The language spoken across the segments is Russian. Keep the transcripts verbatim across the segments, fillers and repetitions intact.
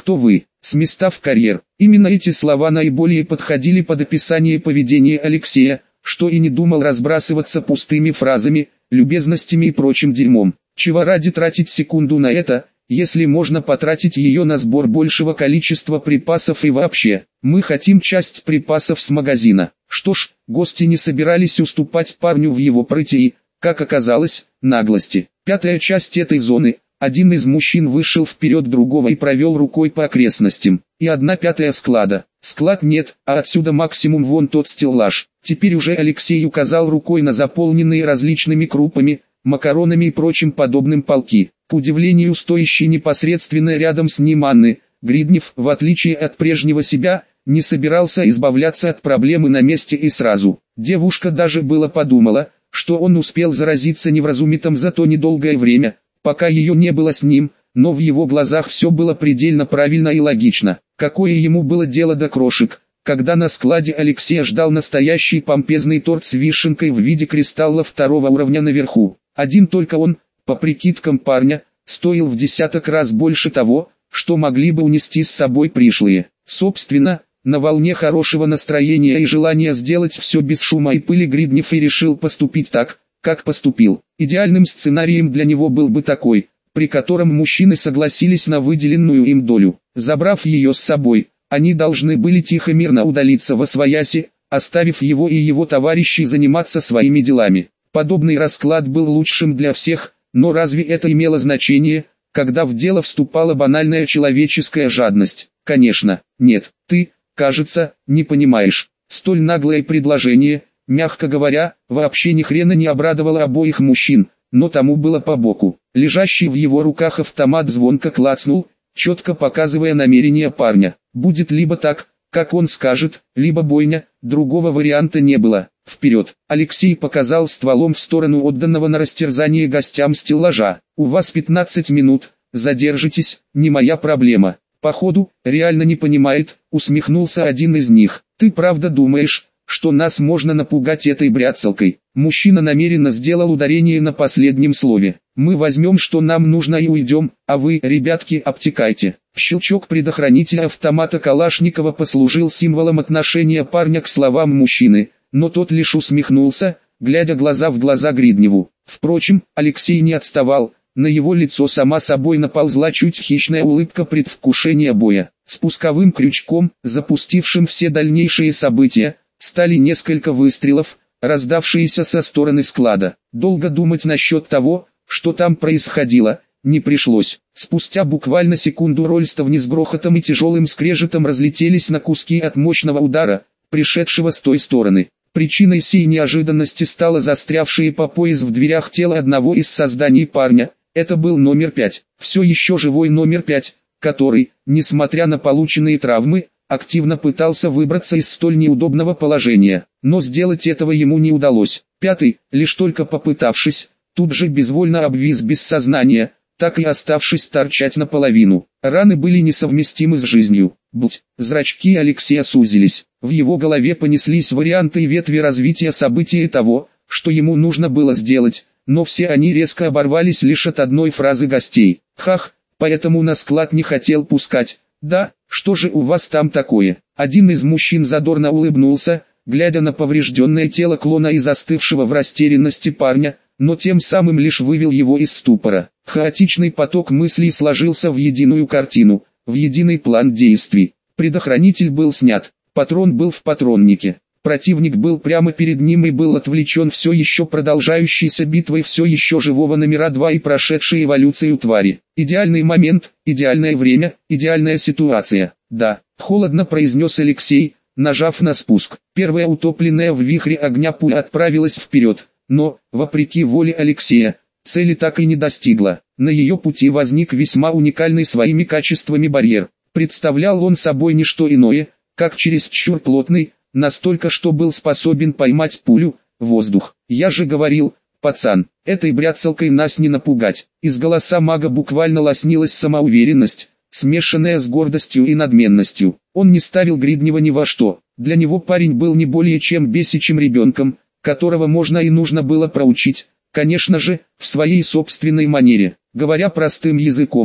кто вы, с места в карьер. Именно эти слова наиболее подходили под описание поведения Алексея, что и не думал разбрасываться пустыми фразами, любезностями и прочим дерьмом. Чего ради тратить секунду на это, если можно потратить ее на сбор большего количества припасов и вообще. Мы хотим часть припасов с магазина. Что ж, гости не собирались уступать парню в его прыти и, как оказалось, наглости. Пятая часть этой зоны. Один из мужчин вышел вперед другого и провел рукой по окрестностям. И одна пятая склада. Склад нет, а отсюда максимум вон тот стеллаж. Теперь уже Алексей указал рукой на заполненные различными крупами, макаронами и прочим подобным полки. К удивлению стоящей непосредственно рядом с ним Анны, Гриднев, в отличие от прежнего себя, не собирался избавляться от проблемы на месте и сразу. Девушка даже было подумала, что он успел заразиться невразумитым за то недолгое время, пока ее не было с ним, но в его глазах все было предельно правильно и логично. Какое ему было дело до крошек, когда на складе Алексея ждал настоящий помпезный торт с вишенкой в виде кристалла второго уровня наверху. Один только он, по прикидкам парня, стоил в десяток раз больше того, что могли бы унести с собой пришлые. Собственно, на волне хорошего настроения и желания сделать все без шума и пыли Гриднев и решил поступить так, как поступил. Идеальным сценарием для него был бы такой, при котором мужчины согласились на выделенную им долю. Забрав ее с собой, они должны были тихо-мирно удалиться восвояси, оставив его и его товарищей заниматься своими делами. Подобный расклад был лучшим для всех, но разве это имело значение, когда в дело вступала банальная человеческая жадность? Конечно, нет. Ты, кажется, не понимаешь. Столь наглое предложение, мягко говоря, вообще ни хрена не обрадовало обоих мужчин, но тому было по боку. Лежащий в его руках автомат звонко клацнул, четко показывая намерения парня. Будет либо так, как он скажет, либо бойня, другого варианта не было. Вперед! Алексей показал стволом в сторону отданного на растерзание гостям стеллажа. У вас пятнадцать минут, задержитесь, не моя проблема. Походу, реально не понимает, усмехнулся один из них. Ты правда думаешь, что нас можно напугать этой бряцалкой? Мужчина намеренно сделал ударение на последнем слове. Мы возьмем, что нам нужно, и уйдем, а вы, ребятки, обтекайте. Щелчок предохранителя автомата Калашникова послужил символом отношения парня к словам мужчины, но тот лишь усмехнулся, глядя глаза в глаза Гридневу. Впрочем, Алексей не отставал, на его лицо сама собой наползла чуть хищная улыбка предвкушения боя. Спусковым крючком, запустившим все дальнейшие события, стали несколько выстрелов, раздавшиеся со стороны склада. Долго думать насчет того, что там происходило, не пришлось. Спустя буквально секунду рольставни с грохотом и тяжелым скрежетом разлетелись на куски от мощного удара, пришедшего с той стороны. Причиной сей неожиданности стало застрявшее по пояс в дверях тело одного из созданий парня. Это был номер пять, все еще живой номер пять, который, несмотря на полученные травмы, активно пытался выбраться из столь неудобного положения. Но сделать этого ему не удалось. Пятый, лишь только попытавшись, тут же безвольно обвис без сознания, так и оставшись торчать наполовину. Раны были несовместимы с жизнью. Будь, зрачки Алексея сузились. В его голове понеслись варианты и ветви развития событий и того, что ему нужно было сделать, но все они резко оборвались лишь от одной фразы гостей. Хах, поэтому на склад не хотел пускать. Да, что же у вас там такое? Один из мужчин задорно улыбнулся, глядя на поврежденное тело клона и застывшего в растерянности парня, но тем самым лишь вывел его из ступора. Хаотичный поток мыслей сложился в единую картину, в единый план действий. Предохранитель был снят, патрон был в патроннике. Противник был прямо перед ним и был отвлечен все еще продолжающейся битвой все еще живого номера два и прошедшей эволюцию твари. Идеальный момент, идеальное время, идеальная ситуация. Да, холодно произнес Алексей, нажав на спуск. Первая утопленная в вихре огня пуля отправилась вперед, но, вопреки воле Алексея, цели так и не достигла. На ее пути возник весьма уникальный своими качествами барьер. Представлял он собой не что иное, как чересчур плотный, настолько, что был способен поймать пулю, воздух. Я же говорил, пацан, этой бряцалкой нас не напугать. Из голоса мага буквально лоснилась самоуверенность, смешанная с гордостью и надменностью. Он не ставил Гриднева ни во что. Для него парень был не более чем бесячим ребенком, которого можно и нужно было проучить, конечно же, в своей собственной манере. Говоря простым языком,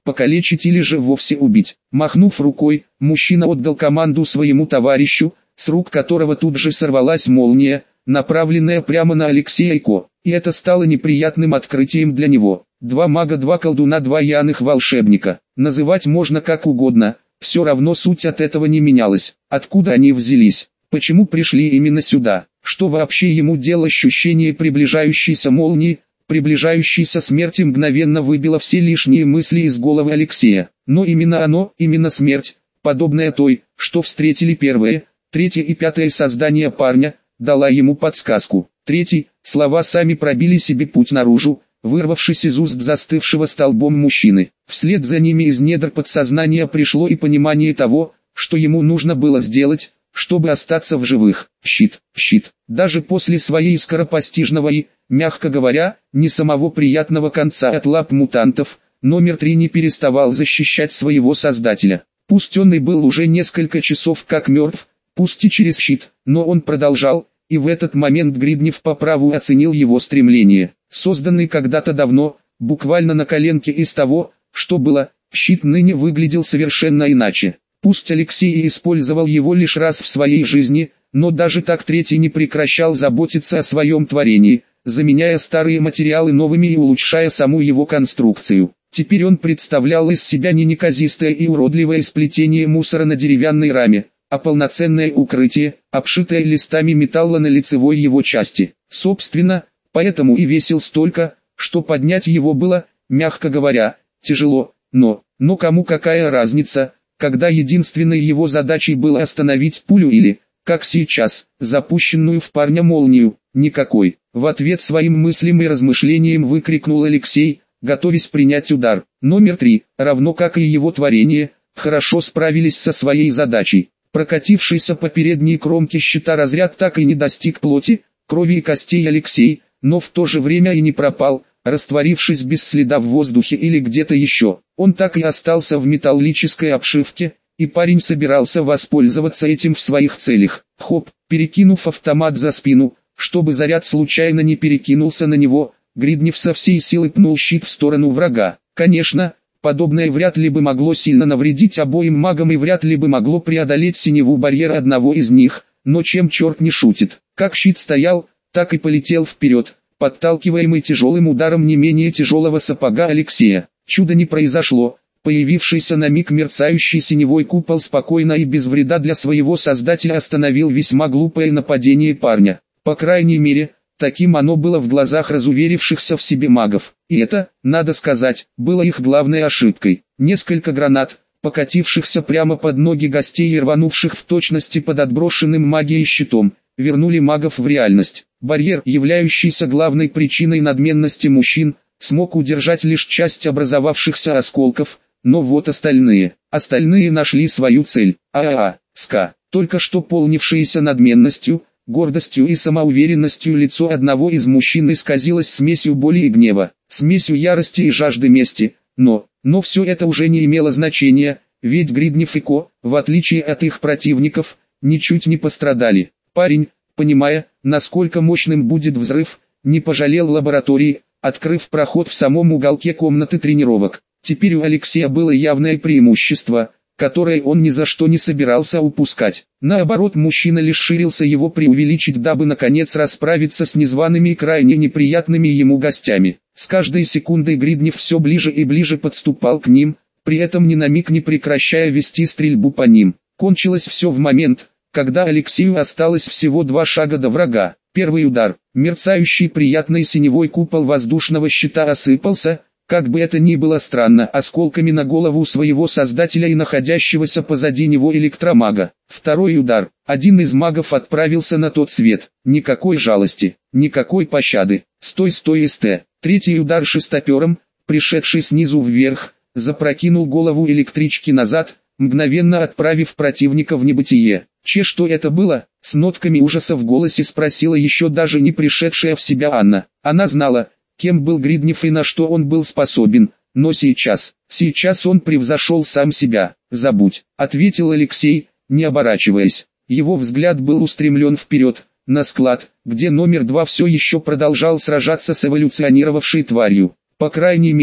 покалечить или же вовсе убить. Махнув рукой, мужчина отдал команду своему товарищу, с рук которого тут же сорвалась молния, направленная прямо на Алексея Ко. И это стало неприятным открытием для него. Два мага, два колдуна, два яных волшебника. Называть можно как угодно, все равно суть от этого не менялась. Откуда они взялись? Почему пришли именно сюда? Что вообще ему делало ощущение приближающейся молнии? Приближающейся смерти мгновенно выбило все лишние мысли из головы Алексея. Но именно оно, именно смерть, подобная той, что встретили первое, третье и пятое создание парня, дала ему подсказку. Третий, слова сами пробили себе путь наружу, вырвавшись из уст застывшего столбом мужчины. Вслед за ними из недр подсознания пришло и понимание того, что ему нужно было сделать, чтобы остаться в живых. Щит, щит. Даже после своей скоропостижного и, мягко говоря, не самого приятного конца от лап мутантов, номер три не переставал защищать своего создателя. Пусть он и был уже несколько часов как мертв, пусть и через щит, но он продолжал, и в этот момент Гриднев по праву оценил его стремление. Созданный когда-то давно, буквально на коленке из того, что было, щит ныне выглядел совершенно иначе. Пусть Алексей и использовал его лишь раз в своей жизни, но даже так третий не прекращал заботиться о своем творении, заменяя старые материалы новыми и улучшая саму его конструкцию. Теперь он представлял из себя не неказистое и уродливое сплетение мусора на деревянной раме, а полноценное укрытие, обшитое листами металла на лицевой его части. Собственно, поэтому и весил столько, что поднять его было, мягко говоря, тяжело, но, но кому какая разница, когда единственной его задачей было остановить пулю или, как сейчас, запущенную в парня молнию, никакой. В ответ своим мыслям и размышлениям выкрикнул Алексей, готовясь принять удар. Номер три, равно как и его творение, хорошо справились со своей задачей. Прокатившийся по передней кромке щита разряд так и не достиг плоти, крови и костей Алексей, но в то же время и не пропал, растворившись без следа в воздухе или где-то еще. Он так и остался в металлической обшивке, и парень собирался воспользоваться этим в своих целях. Хоп, перекинув автомат за спину, чтобы заряд случайно не перекинулся на него, Гриднев со всей силы пнул щит в сторону врага. Конечно, подобное вряд ли бы могло сильно навредить обоим магам и вряд ли бы могло преодолеть синеву барьера одного из них, но чем черт не шутит. Как щит стоял, так и полетел вперед, подталкиваемый тяжелым ударом не менее тяжелого сапога Алексея. Чудо не произошло, появившийся на миг мерцающий синевой купол спокойно и без вреда для своего создателя остановил весьма глупое нападение парня. По крайней мере, таким оно было в глазах разуверившихся в себе магов. И это, надо сказать, было их главной ошибкой. Несколько гранат, покатившихся прямо под ноги гостей и рванувших в точности под отброшенным магией щитом, вернули магов в реальность. Барьер, являющийся главной причиной надменности мужчин, смог удержать лишь часть образовавшихся осколков, но вот остальные. Остальные нашли свою цель. А-а-а, ска, только что полнившиеся надменностью, гордостью и самоуверенностью лицо одного из мужчин исказилось смесью боли и гнева, смесью ярости и жажды мести, но, но все это уже не имело значения, ведь Гриднев и Ко, в отличие от их противников, ничуть не пострадали. Парень, понимая, насколько мощным будет взрыв, не пожалел лаборатории, открыв проход в самом уголке комнаты тренировок. Теперь у Алексея было явное преимущество, которое он ни за что не собирался упускать. Наоборот, мужчина лишь ширился его преувеличить, дабы наконец расправиться с незваными и крайне неприятными ему гостями. С каждой секундой Гриднев все ближе и ближе подступал к ним, при этом ни на миг не прекращая вести стрельбу по ним. Кончилось все в момент, когда Алексею осталось всего два шага до врага. Первый удар, мерцающий приятный синевой купол воздушного щита осыпался, как бы это ни было странно, осколками на голову своего создателя и находящегося позади него электромага. Второй удар, один из магов отправился на тот свет. Никакой жалости, никакой пощады. Стой, стой, ст. Третий удар шестопером, пришедший снизу вверх, запрокинул голову электрички назад, мгновенно отправив противника в небытие. Че, что это было? С нотками ужаса в голосе спросила еще даже не пришедшая в себя Анна. Она знала, кем был Гриднев и на что он был способен, но сейчас, сейчас он превзошел сам себя. «Забудь», — ответил Алексей, не оборачиваясь. Его взгляд был устремлен вперед, на склад, где номер два все еще продолжал сражаться с эволюционировавшей тварью. По крайней мере,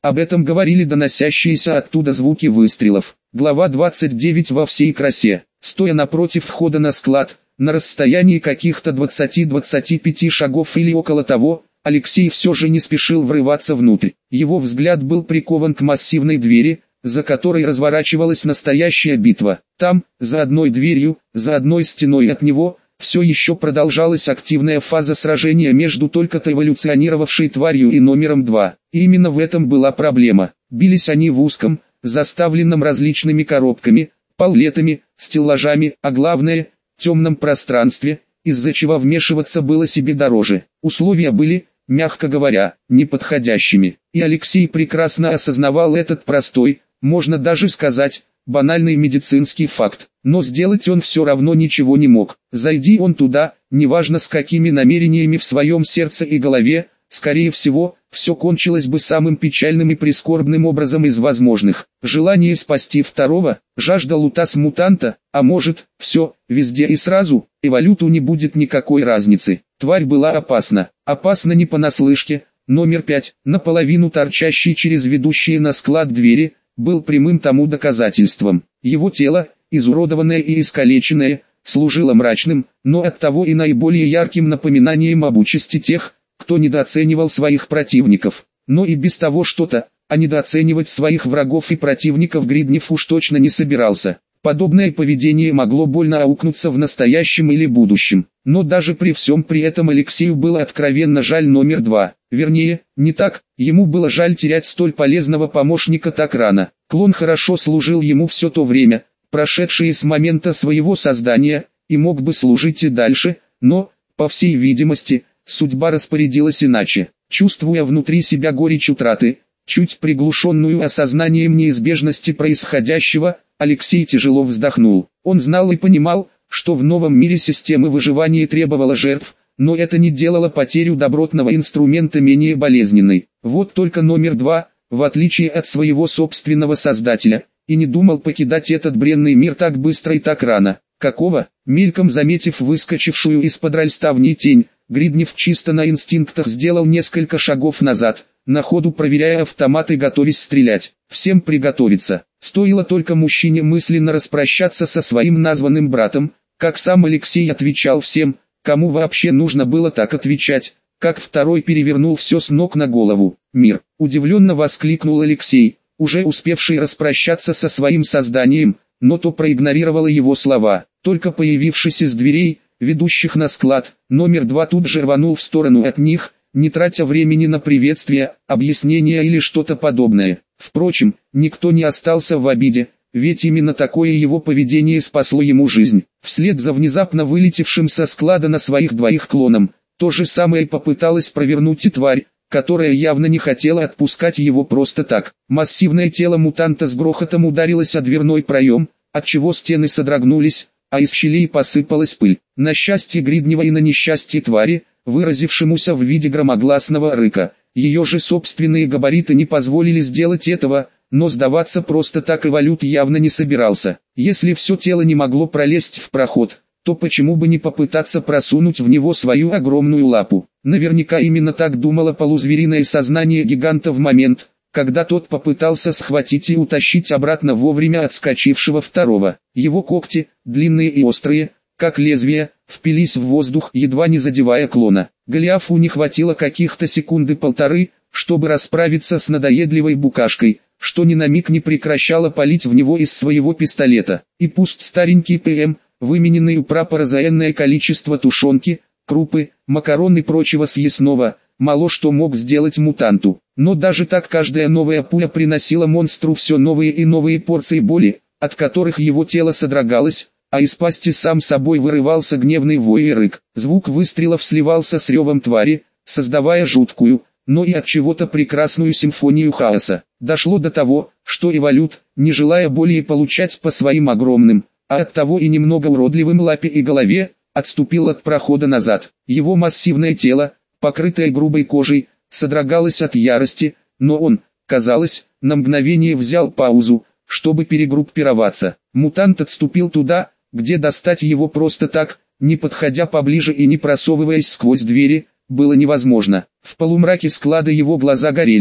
Об этом говорили доносящиеся оттуда звуки выстрелов. Глава двадцать девять во всей красе. Стоя напротив входа на склад, на расстоянии каких-то двадцати-двадцати пяти шагов или около того, Алексей все же не спешил врываться внутрь. Его взгляд был прикован к массивной двери, за которой разворачивалась настоящая битва. Там, за одной дверью, за одной стеной от него, все еще продолжалась активная фаза сражения между только-то эволюционировавшей тварью и номером два. И именно в этом была проблема. Бились они в узком, заставленном различными коробками, паллетами, стеллажами, а главное, темном пространстве, из-за чего вмешиваться было себе дороже. Условия были, мягко говоря, неподходящими. И Алексей прекрасно осознавал этот простой, можно даже сказать, банальный медицинский факт. Но сделать он все равно ничего не мог. Зайди он туда, неважно с какими намерениями в своем сердце и голове, скорее всего, все кончилось бы самым печальным и прискорбным образом из возможных. Желание спасти второго, жажда лутас-мутанта, а может, все, везде и сразу, эволюту не будет никакой разницы. Тварь была опасна. Опасна не понаслышке. Номер пять, наполовину торчащий через ведущие на склад двери, был прямым тому доказательством. Его тело, изуродованное и искалеченное, служило мрачным, но оттого и наиболее ярким напоминанием об участи тех, кто недооценивал своих противников. Но и без того что-то, а недооценивать своих врагов и противников Гриднев уж точно не собирался. Подобное поведение могло больно аукнуться в настоящем или будущем. Но даже при всем при этом Алексею было откровенно жаль номер два. Вернее, не так, ему было жаль терять столь полезного помощника так рано. Клон хорошо служил ему все то время, прошедшее с момента своего создания, и мог бы служить и дальше, но, по всей видимости, судьба распорядилась иначе. Чувствуя внутри себя горечь утраты, чуть приглушенную осознанием неизбежности происходящего, Алексей тяжело вздохнул. Он знал и понимал, что в новом мире системы выживания требовала жертв, но это не делало потерю добротного инструмента менее болезненной. Вот только номер два, в отличие от своего собственного создателя, и не думал покидать этот бренный мир так быстро и так рано. Какого? Мельком заметив выскочившую из-под ральставни тень, Гриднев чисто на инстинктах сделал несколько шагов назад, на ходу проверяя автомат и готовясь стрелять. Всем приготовиться. Стоило только мужчине мысленно распрощаться со своим названным братом, как сам Алексей отвечал всем, кому вообще нужно было так отвечать, как второй перевернул все с ног на голову. «Мир!» – удивленно воскликнул Алексей, уже успевший распрощаться со своим созданием, но то проигнорировало его слова. Только появившись из дверей, ведущих на склад, номер два тут же рванул в сторону от них, не тратя времени на приветствия, объяснения или что-то подобное. Впрочем, никто не остался в обиде, ведь именно такое его поведение спасло ему жизнь. Вслед за внезапно вылетевшим со склада на своих двоих клоном, то же самое попыталась провернуть и тварь, которая явно не хотела отпускать его просто так. Массивное тело мутанта с грохотом ударилось о дверной проем, отчего стены содрогнулись, а из щелей посыпалась пыль. На счастье Гриднева и на несчастье твари, выразившемуся в виде громогласного рыка, ее же собственные габариты не позволили сделать этого, но сдаваться просто так эволют явно не собирался. Если все тело не могло пролезть в проход, то почему бы не попытаться просунуть в него свою огромную лапу? Наверняка именно так думало полузвериное сознание гиганта в момент, когда тот попытался схватить и утащить обратно вовремя отскочившего второго. Его когти, длинные и острые, как лезвия, впились в воздух, едва не задевая клона. Голиафу не хватило каких-то секунды полторы, чтобы расправиться с надоедливой букашкой, что ни на миг не прекращало палить в него из своего пистолета. И пусть старенький ПМ, вымененный у прапора за энное количество тушенки, крупы, макарон и прочего съестного, мало что мог сделать мутанту. Но даже так каждая новая пуля приносила монстру все новые и новые порции боли, от которых его тело содрогалось, а из пасти сам собой вырывался гневный вой и рык. Звук выстрелов сливался с ревом твари, создавая жуткую, но и от чего-то прекрасную симфонию хаоса. Дошло до того, что эволют, не желая более получать по своим огромным, а оттого и немного уродливым лапе и голове, отступил от прохода назад. Его массивное тело, покрытое грубой кожей, содрогалось от ярости, но он, казалось, на мгновение взял паузу, чтобы перегруппироваться. Мутант отступил туда, где достать его просто так, не подходя поближе и не просовываясь сквозь двери, было невозможно. В полумраке склада его глаза горели,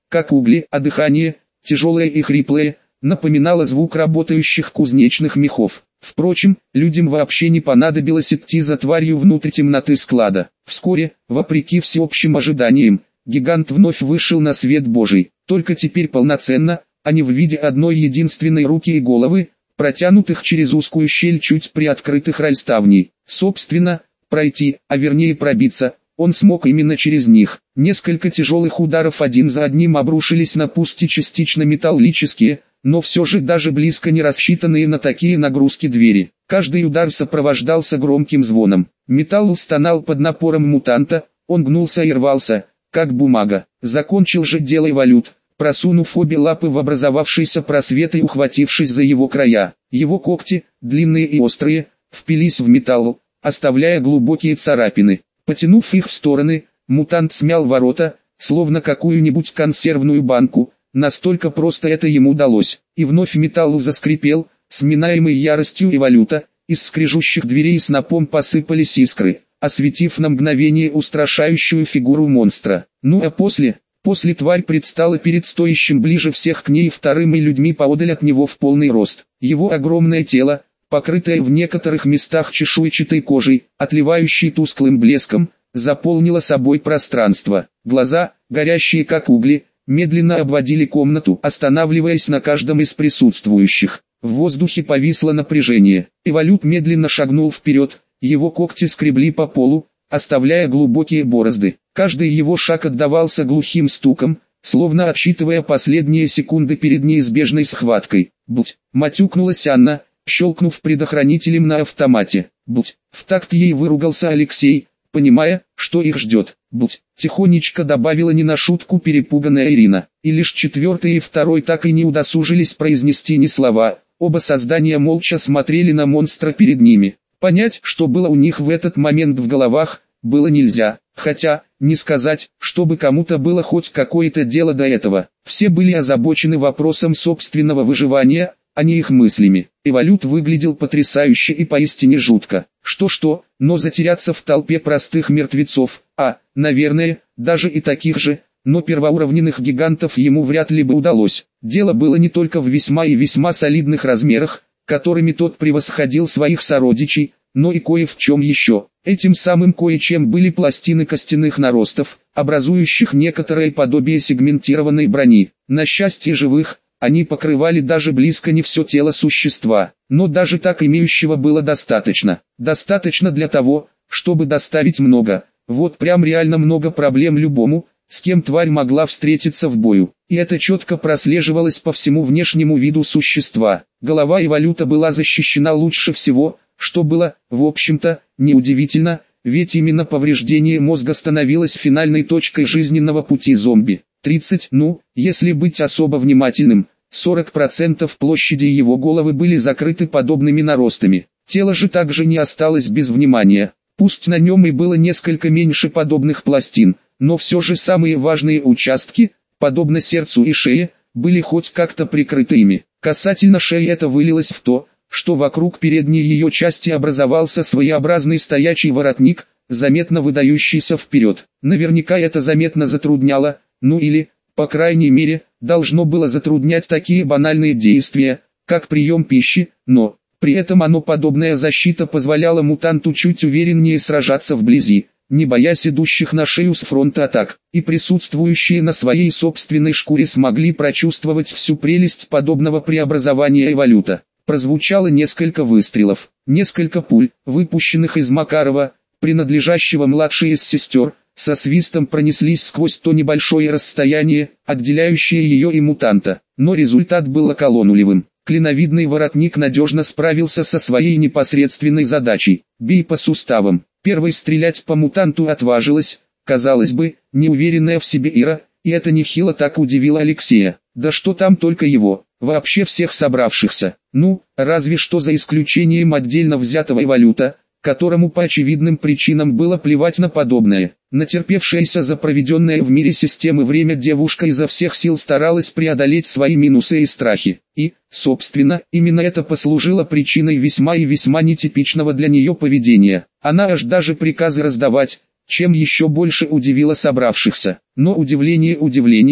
как угли, а дыхание, тяжелое и хриплое, напоминало звук работающих кузнечных мехов. Впрочем, людям вообще не понадобилось идти за тварью внутрь темноты склада. Вскоре, вопреки всеобщим ожиданиям, гигант вновь вышел на свет Божий, только теперь полноценно, а не в виде одной единственной руки и головы, протянутых через узкую щель чуть приоткрытых ральставней. Собственно, пройти, а вернее пробиться, он смог именно через них. Несколько тяжелых ударов один за одним обрушились на пусть и частично металлические, но все же даже близко не рассчитанные на такие нагрузки двери. Каждый удар сопровождался громким звоном. Металл стонал под напором мутанта, он гнулся и рвался, как бумага. Закончил же дело эволют, просунув обе лапы в образовавшийся просвет и ухватившись за его края. Его когти, длинные и острые, впились в металл, оставляя глубокие царапины. Потянув их в стороны, мутант смял ворота, словно какую-нибудь консервную банку. Настолько просто это ему удалось. И вновь металл заскрипел, сминаемый яростью эволюта. Из скрежущих дверей снопом посыпались искры, осветив на мгновение устрашающую фигуру монстра. Ну а после, после тварь предстала перед стоящим ближе всех к ней вторым и людьми поодаль от него в полный рост. Его огромное тело, покрытое в некоторых местах чешуйчатой кожей, отливающей тусклым блеском, заполнило собой пространство. Глаза, горящие как угли, медленно обводили комнату, останавливаясь на каждом из присутствующих. В воздухе повисло напряжение. Эволют медленно шагнул вперед, его когти скребли по полу, оставляя глубокие борозды. Каждый его шаг отдавался глухим стуком, словно отсчитывая последние секунды перед неизбежной схваткой. «Будь!» — матюкнулась Анна, щелкнув предохранителем на автомате. «Будь!» — в такт ей выругался Алексей, понимая, что их ждет. «Будь!» — тихонечко добавила не на шутку перепуганная Ирина. И лишь четвертый и второй так и не удосужились произнести ни слова. Оба создания молча смотрели на монстра перед ними. Понять, что было у них в этот момент в головах, было нельзя. Хотя, не сказать, чтобы кому-то было хоть какое-то дело до этого. Все были озабочены вопросом собственного выживания, а не их мыслями. Эволют выглядел потрясающе и поистине жутко. Что-что, но затеряться в толпе простых мертвецов, а, наверное, даже и таких же, но первоуровневых гигантов ему вряд ли бы удалось. Дело было не только в весьма и весьма солидных размерах, которыми тот превосходил своих сородичей, но и кое в чем еще. Этим самым кое-чем были пластины костяных наростов, образующих некоторое подобие сегментированной брони. На счастье живых, они покрывали даже близко не все тело существа, но даже так имеющего было достаточно. Достаточно для того, чтобы доставить много, вот прям реально много проблем любому, с кем тварь могла встретиться в бою. И это четко прослеживалось по всему внешнему виду существа. Голова эволюта была защищена лучше всего, что было, в общем-то, неудивительно, ведь именно повреждение мозга становилось финальной точкой жизненного пути зомби. тридцать, ну, если быть особо внимательным, сорок процентов площади его головы были закрыты подобными наростами. Тело же также не осталось без внимания. Пусть на нем и было несколько меньше подобных пластин, но все же самые важные участки, подобно сердцу и шее, были хоть как-то прикрыты ими. Касательно шеи это вылилось в то, что вокруг передней ее части образовался своеобразный стоячий воротник, заметно выдающийся вперед. Наверняка это заметно затрудняло, ну или, по крайней мере, должно было затруднять такие банальные действия, как прием пищи, но, при этом оно подобная защита позволяла мутанту чуть увереннее сражаться вблизи, не боясь идущих на шею с фронта атак, и присутствующие на своей собственной шкуре смогли прочувствовать всю прелесть подобного преобразования эволюта. Прозвучало несколько выстрелов, несколько пуль, выпущенных из Макарова, принадлежащего младшей из сестер, со свистом пронеслись сквозь то небольшое расстояние, отделяющее ее и мутанта, но результат был околонулевым. Клиновидный воротник надежно справился со своей непосредственной задачей. Бей по суставам. Первой стрелять по мутанту отважилась, казалось бы, неуверенная в себе Ира, и это нехило так удивило Алексея. Да что там только его, вообще всех собравшихся. Ну, разве что за исключением отдельно взятого эволюта, которому по очевидным причинам было плевать на подобное. Натерпевшаяся за проведенное в мире системы время девушка изо всех сил старалась преодолеть свои минусы и страхи. И, собственно, именно это послужило причиной весьма и весьма нетипичного для нее поведения. Она аж даже приказы раздавать, чем еще больше удивила собравшихся. Но удивление удивлением,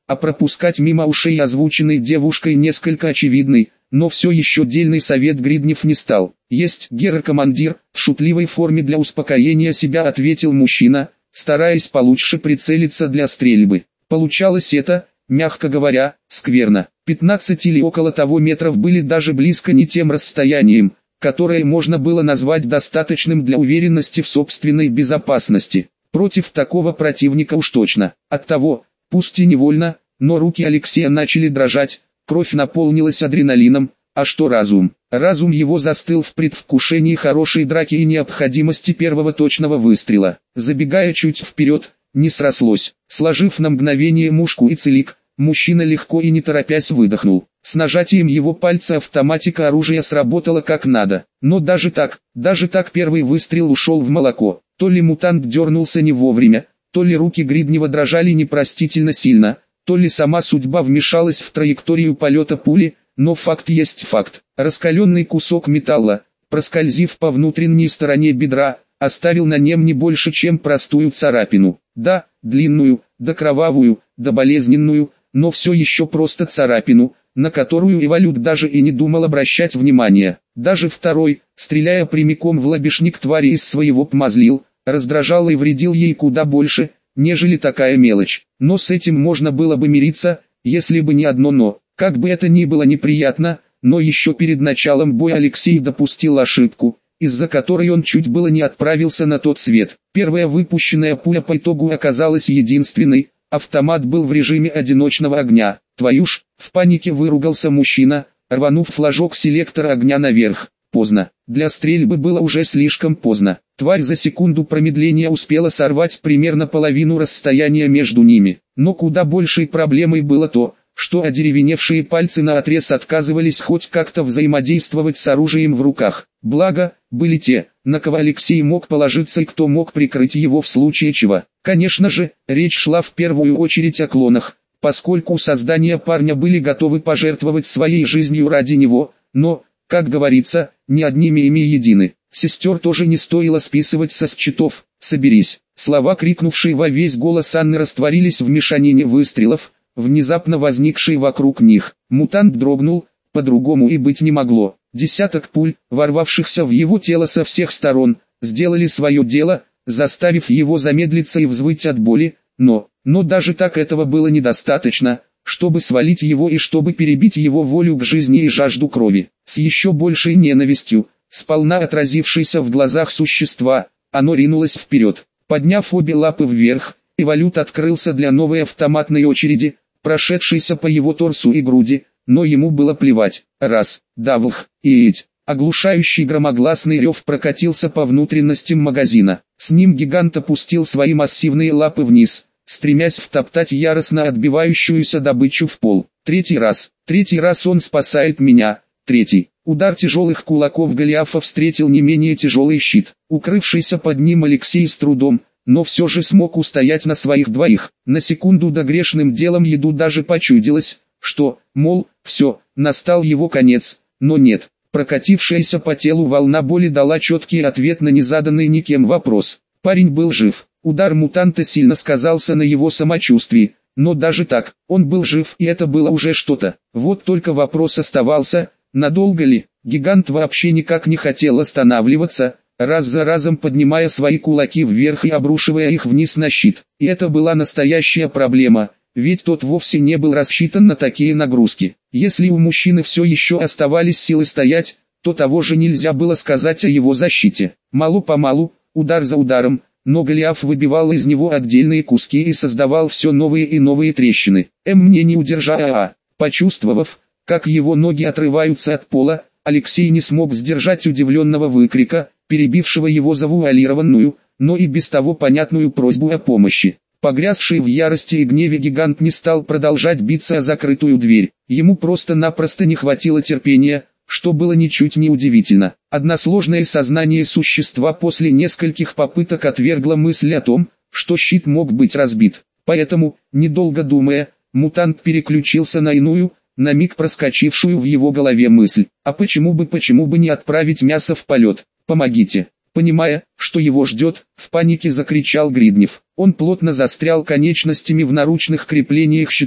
а пропускать мимо ушей озвученной девушкой несколько очевидный, но все еще дельный совет Гриднев не стал. «Есть, гера-командир», в шутливой форме для успокоения себя ответил мужчина, стараясь получше прицелиться для стрельбы. Получалось это, мягко говоря, скверно. пятнадцать или около того метров были даже близко не тем расстоянием, которое можно было назвать достаточным для уверенности в собственной безопасности. Против такого противника уж точно. Оттого, пусть и невольно, но руки Алексея начали дрожать, кровь наполнилась адреналином, а что разум? Разум его застыл в предвкушении хорошей драки и необходимости первого точного выстрела. Забегая чуть вперед, не срослось. Сложив на мгновение мушку и целик, мужчина легко и не торопясь выдохнул. С нажатием его пальца автоматика оружия сработала как надо. Но даже так, даже так первый выстрел ушел в молоко. То ли мутант дернулся не вовремя, то ли руки Гриднева дрожали непростительно сильно, то ли сама судьба вмешалась в траекторию полета пули, но факт есть факт. Раскаленный кусок металла, проскользив по внутренней стороне бедра, оставил на нем не больше, чем простую царапину. Да, длинную, да кровавую, да болезненную, но все еще просто царапину, на которую Эволют даже и не думал обращать внимание. Даже второй, стреляя прямиком в лобешник твари из своего пмазлил, раздражал и вредил ей куда больше, нежели такая мелочь. Но с этим можно было бы мириться, если бы не одно «но». Как бы это ни было неприятно, но еще перед началом боя Алексей допустил ошибку, из-за которой он чуть было не отправился на тот свет. Первая выпущенная пуля по итогу оказалась единственной, автомат был в режиме одиночного огня. Твою ж, в панике выругался мужчина, рванув флажок селектора огня наверх. Поздно. Для стрельбы было уже слишком поздно. Тварь за секунду промедления успела сорвать примерно половину расстояния между ними. Но куда большей проблемой было то, что одеревеневшие пальцы наотрез отказывались хоть как-то взаимодействовать с оружием в руках. Благо, были те, на кого Алексей мог положиться и кто мог прикрыть его в случае чего. Конечно же, речь шла в первую очередь о клонах, поскольку создания парня были готовы пожертвовать своей жизнью ради него, но, как говорится, не одними ими едины. Сестер тоже не стоило списывать со счетов. «Соберись!» Слова, крикнувшие во весь голос Анны, растворились в мешанине выстрелов, внезапно возникшей вокруг них. Мутант дрогнул, по-другому и быть не могло. Десяток пуль, ворвавшихся в его тело со всех сторон, сделали свое дело, заставив его замедлиться и взвыть от боли, но, но даже так этого было недостаточно, чтобы свалить его и чтобы перебить его волю к жизни и жажду крови. С еще большей ненавистью, сполна отразившейся в глазах существа, оно ринулось вперед. Подняв обе лапы вверх, Эволют открылся для новой автоматной очереди, прошедшейся по его торсу и груди, но ему было плевать. Раз, давх, и эть. Оглушающий громогласный рев прокатился по внутренностям магазина. С ним гигант опустил свои массивные лапы вниз, стремясь втоптать яростно отбивающуюся добычу в пол. Третий раз, третий раз он спасает меня, третий. Удар тяжелых кулаков Голиафа встретил не менее тяжелый щит. Укрывшийся под ним Алексей с трудом, но все же смог устоять на своих двоих. На секунду до грешным делом еду даже почудилось, что, мол, все, настал его конец, но нет. Прокатившаяся по телу волна боли дала четкий ответ на незаданный никем вопрос. Парень был жив. Удар мутанта сильно сказался на его самочувствии, но даже так, он был жив, и это было уже что-то. Вот только вопрос оставался, надолго ли? Гигант вообще никак не хотел останавливаться, раз за разом поднимая свои кулаки вверх и обрушивая их вниз на щит. И это была настоящая проблема, ведь тот вовсе не был рассчитан на такие нагрузки. Если у мужчины все еще оставались силы стоять, то того же нельзя было сказать о его защите. Мало-помалу, удар за ударом, но Голиаф выбивал из него отдельные куски и создавал все новые и новые трещины. Эм мне не удержая, а, почувствовав, как его ноги отрываются от пола, Алексей не смог сдержать удивленного выкрика, перебившего его завуалированную, но и без того понятную просьбу о помощи. Погрязший в ярости и гневе гигант не стал продолжать биться о закрытую дверь. Ему просто-напросто не хватило терпения, что было ничуть не удивительно. Односложное сознание существа после нескольких попыток отвергло мысль о том, что щит мог быть разбит. Поэтому, недолго думая, мутант переключился на иную, на миг проскочившую в его голове мысль. А почему бы почему бы не отправить мясо в полет? Помогите! Понимая, что его ждет, в панике закричал Гриднев. Он плотно застрял конечностями в наручных креплениях щита,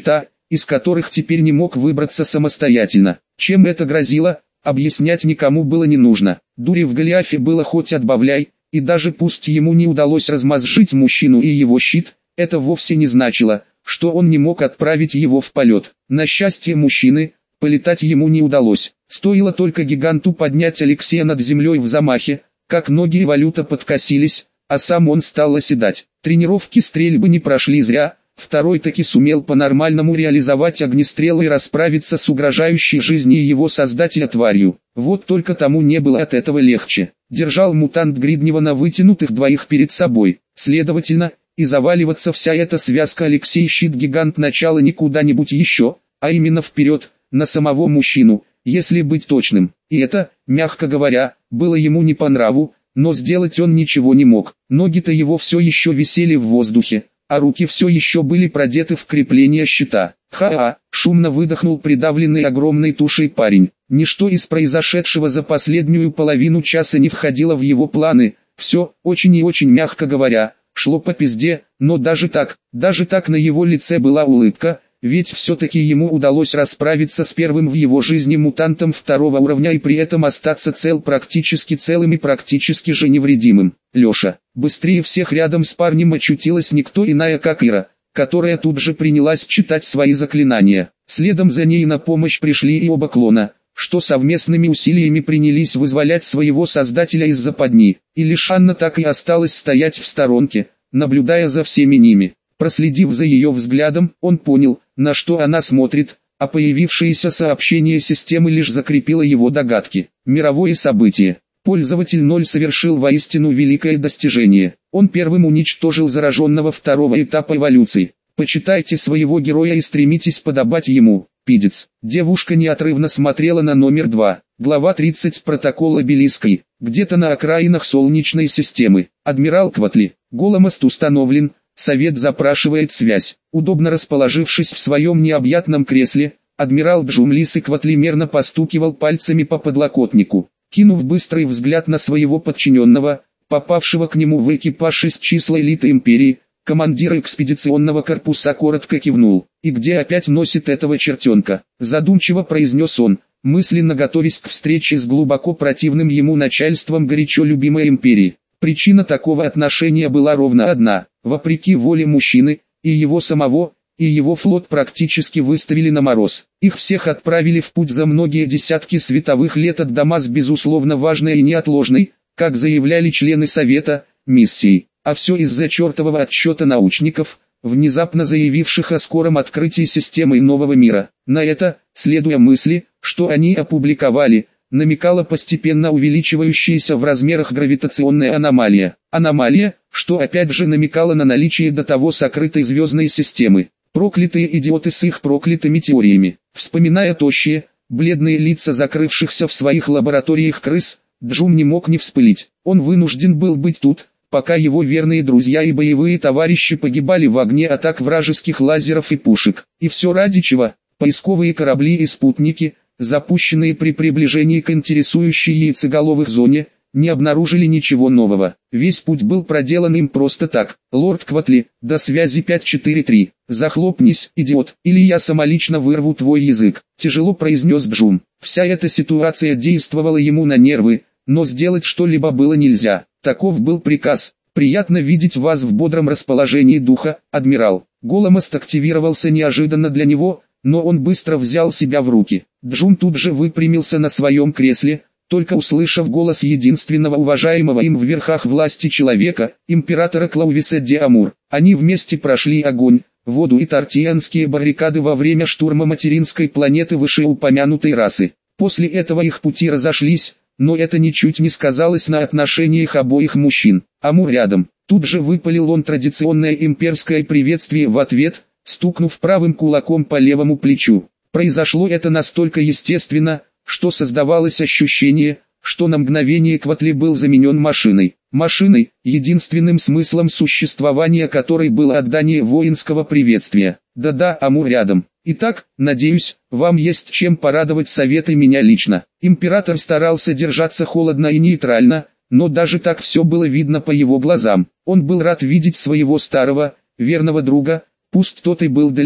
из которых теперь не мог выбраться самостоятельно. Чем это грозило, объяснять никому было не нужно. Дури в Голиафе было хоть отбавляй, и даже пусть ему не удалось размозжить мужчину и его щит, это вовсе не значило, что он не мог отправить его в полет. На счастье мужчины, полетать ему не удалось. Стоило только гиганту поднять Алексея над землей в замахе, как ноги и валюта подкосились, а сам он стал оседать. Тренировки стрельбы не прошли зря, второй таки сумел по-нормальному реализовать огнестрел и расправиться с угрожающей жизни его создателя тварью. Вот только тому не было от этого легче. Держал мутант Гриднева на вытянутых двоих перед собой. Следовательно, и заваливаться вся эта связка Алексей щит-гигант начала не куда-нибудь еще, а именно вперед, на самого мужчину, если быть точным. И это, мягко говоря, было ему не по нраву, но сделать он ничего не мог. Ноги-то его все еще висели в воздухе, а руки все еще были продеты в крепление щита. «Ха-а!» — шумно выдохнул придавленный огромной тушей парень. Ничто из произошедшего за последнюю половину часа не входило в его планы, все, очень и очень мягко говоря, шло по пизде, но даже так, даже так на его лице была улыбка, ведь все-таки ему удалось расправиться с первым в его жизни мутантом второго уровня и при этом остаться цел практически целым и практически же невредимым. Леша, быстрее всех рядом с парнем очутилась никто иная как Ира, которая тут же принялась читать свои заклинания. Следом за ней на помощь пришли и оба клона, что совместными усилиями принялись вызволять своего создателя из западни, и лишь Анна так и осталась стоять в сторонке, наблюдая за всеми ними. Проследив за ее взглядом, он понял, на что она смотрит, а появившееся сообщение системы лишь закрепило его догадки. Мировое событие. Пользователь ноль совершил воистину великое достижение. Он первым уничтожил зараженного второго этапа эволюции. Почитайте своего героя и стремитесь подобать ему. Пидец. Девушка неотрывно смотрела на номер два. Глава тридцать. Протокол Обелиской. Где-то на окраинах Солнечной системы. Адмирал Кватли. Голомост установлен. Совет запрашивает связь. Удобно расположившись в своем необъятном кресле, адмирал Джумлис и Кватли мерно постукивал пальцами по подлокотнику. Кинув быстрый взгляд на своего подчиненного, попавшего к нему в экипаж из числа элиты империи, командир экспедиционного корпуса коротко кивнул. «И где опять носит этого чертенка?» – задумчиво произнес он, мысленно готовясь к встрече с глубоко противным ему начальством горячо любимой империи. Причина такого отношения была ровно одна: вопреки воле мужчины, и его самого, и его флот практически выставили на мороз. Их всех отправили в путь за многие десятки световых лет от Дамас безусловно важной и неотложной, как заявляли члены Совета, миссией. А все из-за чертового отсчета научников, внезапно заявивших о скором открытии системы нового мира. На это, следуя мысли, что они опубликовали, намекала постепенно увеличивающаяся в размерах гравитационная аномалия. Аномалия, что опять же намекала на наличие до того сокрытой звездной системы. Проклятые идиоты с их проклятыми теориями. Вспоминая тощие, бледные лица закрывшихся в своих лабораториях крыс, Джум не мог не вспылить. Он вынужден был быть тут, пока его верные друзья и боевые товарищи погибали в огне атак вражеских лазеров и пушек. И все ради чего? Поисковые корабли и спутники, запущенные при приближении к интересующей яйцеголовых зоне, не обнаружили ничего нового. Весь путь был проделан им просто так. «Лорд Кватли, до связи пять четыре три. Захлопнись, идиот, или я самолично вырву твой язык», — тяжело произнес Джум. Вся эта ситуация действовала ему на нервы, но сделать что-либо было нельзя. Таков был приказ. «Приятно видеть вас в бодром расположении духа, адмирал». Голомост активировался неожиданно для него, но он быстро взял себя в руки. Джум тут же выпрямился на своем кресле, только услышав голос единственного уважаемого им в верхах власти человека, императора Клаувиса де Амур. Они вместе прошли огонь, воду и тартианские баррикады во время штурма материнской планеты вышеупомянутой расы. После этого их пути разошлись, но это ничуть не сказалось на отношениях обоих мужчин. Амур рядом. Тут же выпалил он традиционное имперское приветствие в ответ, стукнув правым кулаком по левому плечу. Произошло это настолько естественно, что создавалось ощущение, что на мгновение Кватли был заменен машиной. Машиной, единственным смыслом существования которой было отдание воинского приветствия. Да-да, Амур рядом. Итак, надеюсь, вам есть чем порадовать совет и меня лично. Император старался держаться холодно и нейтрально, но даже так все было видно по его глазам. Он был рад видеть своего старого, верного друга, пусть тот и был далеко.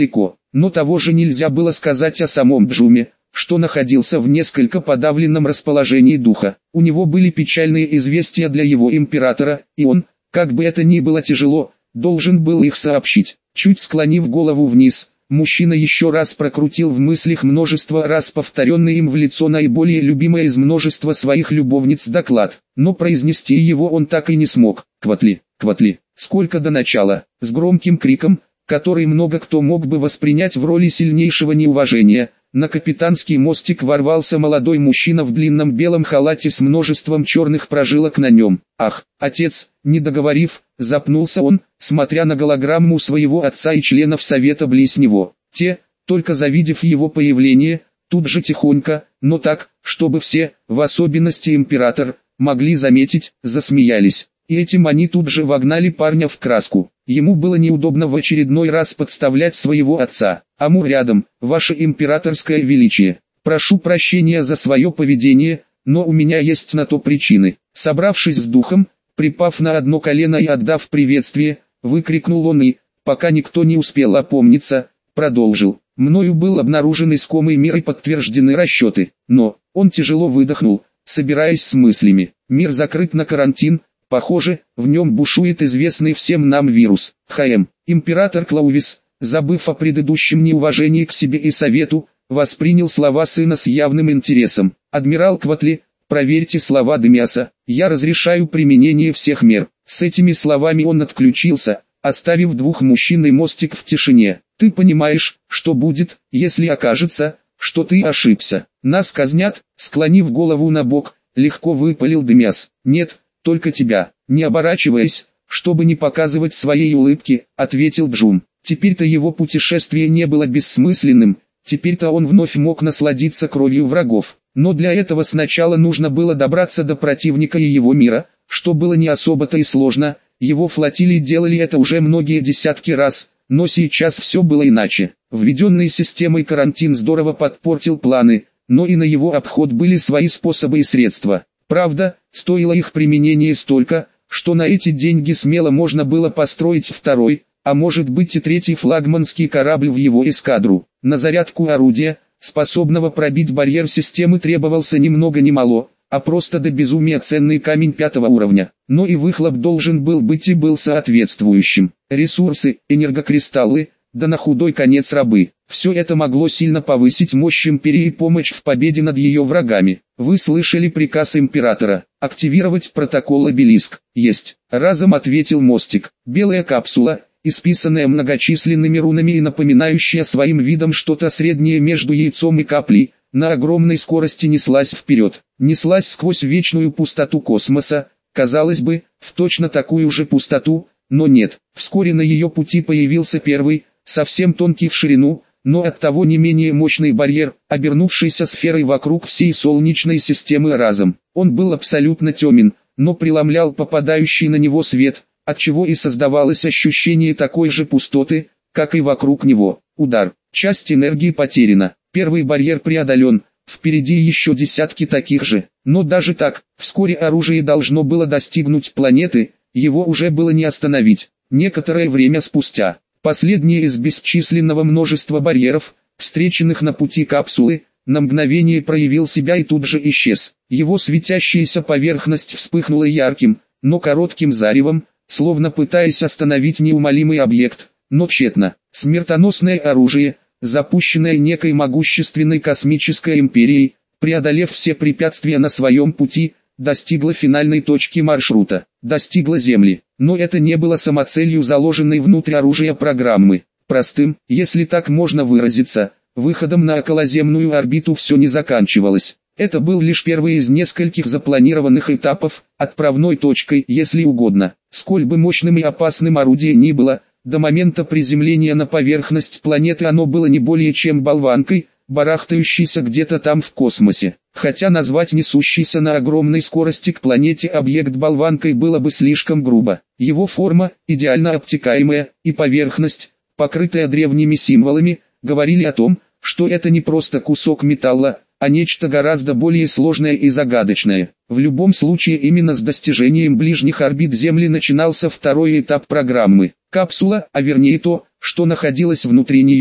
но того же нельзя было сказать о самом Джуме, что находился в несколько подавленном расположении духа. У него были печальные известия для его императора, и он, как бы это ни было тяжело, должен был их сообщить. Чуть склонив голову вниз, мужчина еще раз прокрутил в мыслях множество раз повторенный им в лицо наиболее любимое из множества своих любовниц доклад, но произнести его он так и не смог. «Кватли, Кватли, сколько до начала!» С громким криком, который много кто мог бы воспринять в роли сильнейшего неуважения, на капитанский мостик ворвался молодой мужчина в длинном белом халате с множеством черных прожилок на нем. «Ах, отец!» Не договорив, запнулся он, смотря на голограмму своего отца и членов совета близ него. Те, только завидев его появление, тут же тихонько, но так, чтобы все, в особенности император, могли заметить, засмеялись. И этим они тут же вогнали парня в краску. Ему было неудобно в очередной раз подставлять своего отца. «Амур рядом, ваше императорское величие. Прошу прощения за свое поведение, но у меня есть на то причины». Собравшись с духом, припав на одно колено и отдав приветствие, выкрикнул он и, пока никто не успел опомниться, продолжил. «Мною был обнаружен искомый мир и подтверждены расчеты, но...» Он тяжело выдохнул, собираясь с мыслями. «Мир закрыт на карантин. Похоже, в нем бушует известный всем нам вирус. ХМ. Император Клаувис, забыв о предыдущем неуважении к себе и совету, воспринял слова сына с явным интересом. Адмирал Кватли, проверьте слова Демиаса, я разрешаю применение всех мер». С этими словами он отключился, оставив двух мужчин и мостик в тишине. «Ты понимаешь, что будет, если окажется, что ты ошибся? Нас казнят?» Склонив голову на бок, легко выпалил Демиас. «Нет, только тебя». Не оборачиваясь, чтобы не показывать своей улыбки, ответил Джум. Теперь-то его путешествие не было бессмысленным, теперь-то он вновь мог насладиться кровью врагов. Но для этого сначала нужно было добраться до противника и его мира, что было не особо-то и сложно. Его флотилии делали это уже многие десятки раз, но сейчас все было иначе. Введенный системой карантин здорово подпортил планы, но и на его обход были свои способы и средства. Правда, стоило их применение столько, что на эти деньги смело можно было построить второй, а может быть и третий флагманский корабль в его эскадру. На зарядку орудия, способного пробить барьер системы, требовался ни много ни мало, а просто до безумия ценный камень пятого уровня. Но и выхлоп должен был быть и был соответствующим. Ресурсы, энергокристаллы, да на худой конец рабы. Все это могло сильно повысить мощь империи и помочь в победе над ее врагами. Вы слышали приказ императора. Активировать протокол обелиск. Есть. Разом ответил мостик. Белая капсула, исписанная многочисленными рунами и напоминающая своим видом что-то среднее между яйцом и каплей, на огромной скорости неслась вперед. Неслась сквозь вечную пустоту космоса, казалось бы, в точно такую же пустоту, но нет. Вскоре на ее пути появился первый, совсем тонкий в ширину, но оттого не менее мощный барьер, обернувшийся сферой вокруг всей Солнечной системы разом. Он был абсолютно темен, но преломлял попадающий на него свет, отчего и создавалось ощущение такой же пустоты, как и вокруг него. Удар. Часть энергии потеряна. Первый барьер преодолен, впереди еще десятки таких же. Но даже так, вскоре оружие должно было достигнуть планеты, его уже было не остановить. Некоторое время спустя, последний из бесчисленного множества барьеров, встреченных на пути капсулы, на мгновение проявил себя и тут же исчез. Его светящаяся поверхность вспыхнула ярким, но коротким заревом, словно пытаясь остановить неумолимый объект, но тщетно. Смертоносное оружие, запущенное некой могущественной космической империей, преодолев все препятствия на своем пути, достигло финальной точки маршрута, достигло Земли. Но это не было самоцелью заложенной внутрь оружия программы. Простым, если так можно выразиться, выходом на околоземную орбиту все не заканчивалось. Это был лишь первый из нескольких запланированных этапов, отправной точкой, если угодно. Сколь бы мощным и опасным орудие ни было, до момента приземления на поверхность планеты оно было не более чем болванкой, барахтающейся где-то там в космосе. Хотя назвать несущийся на огромной скорости к планете объект болванкой было бы слишком грубо. Его форма, идеально обтекаемая, и поверхность, покрытая древними символами, говорили о том, что это не просто кусок металла, а нечто гораздо более сложное и загадочное. В любом случае именно с достижением ближних орбит Земли начинался второй этап программы. Капсула, а вернее то, что находилось внутри нее,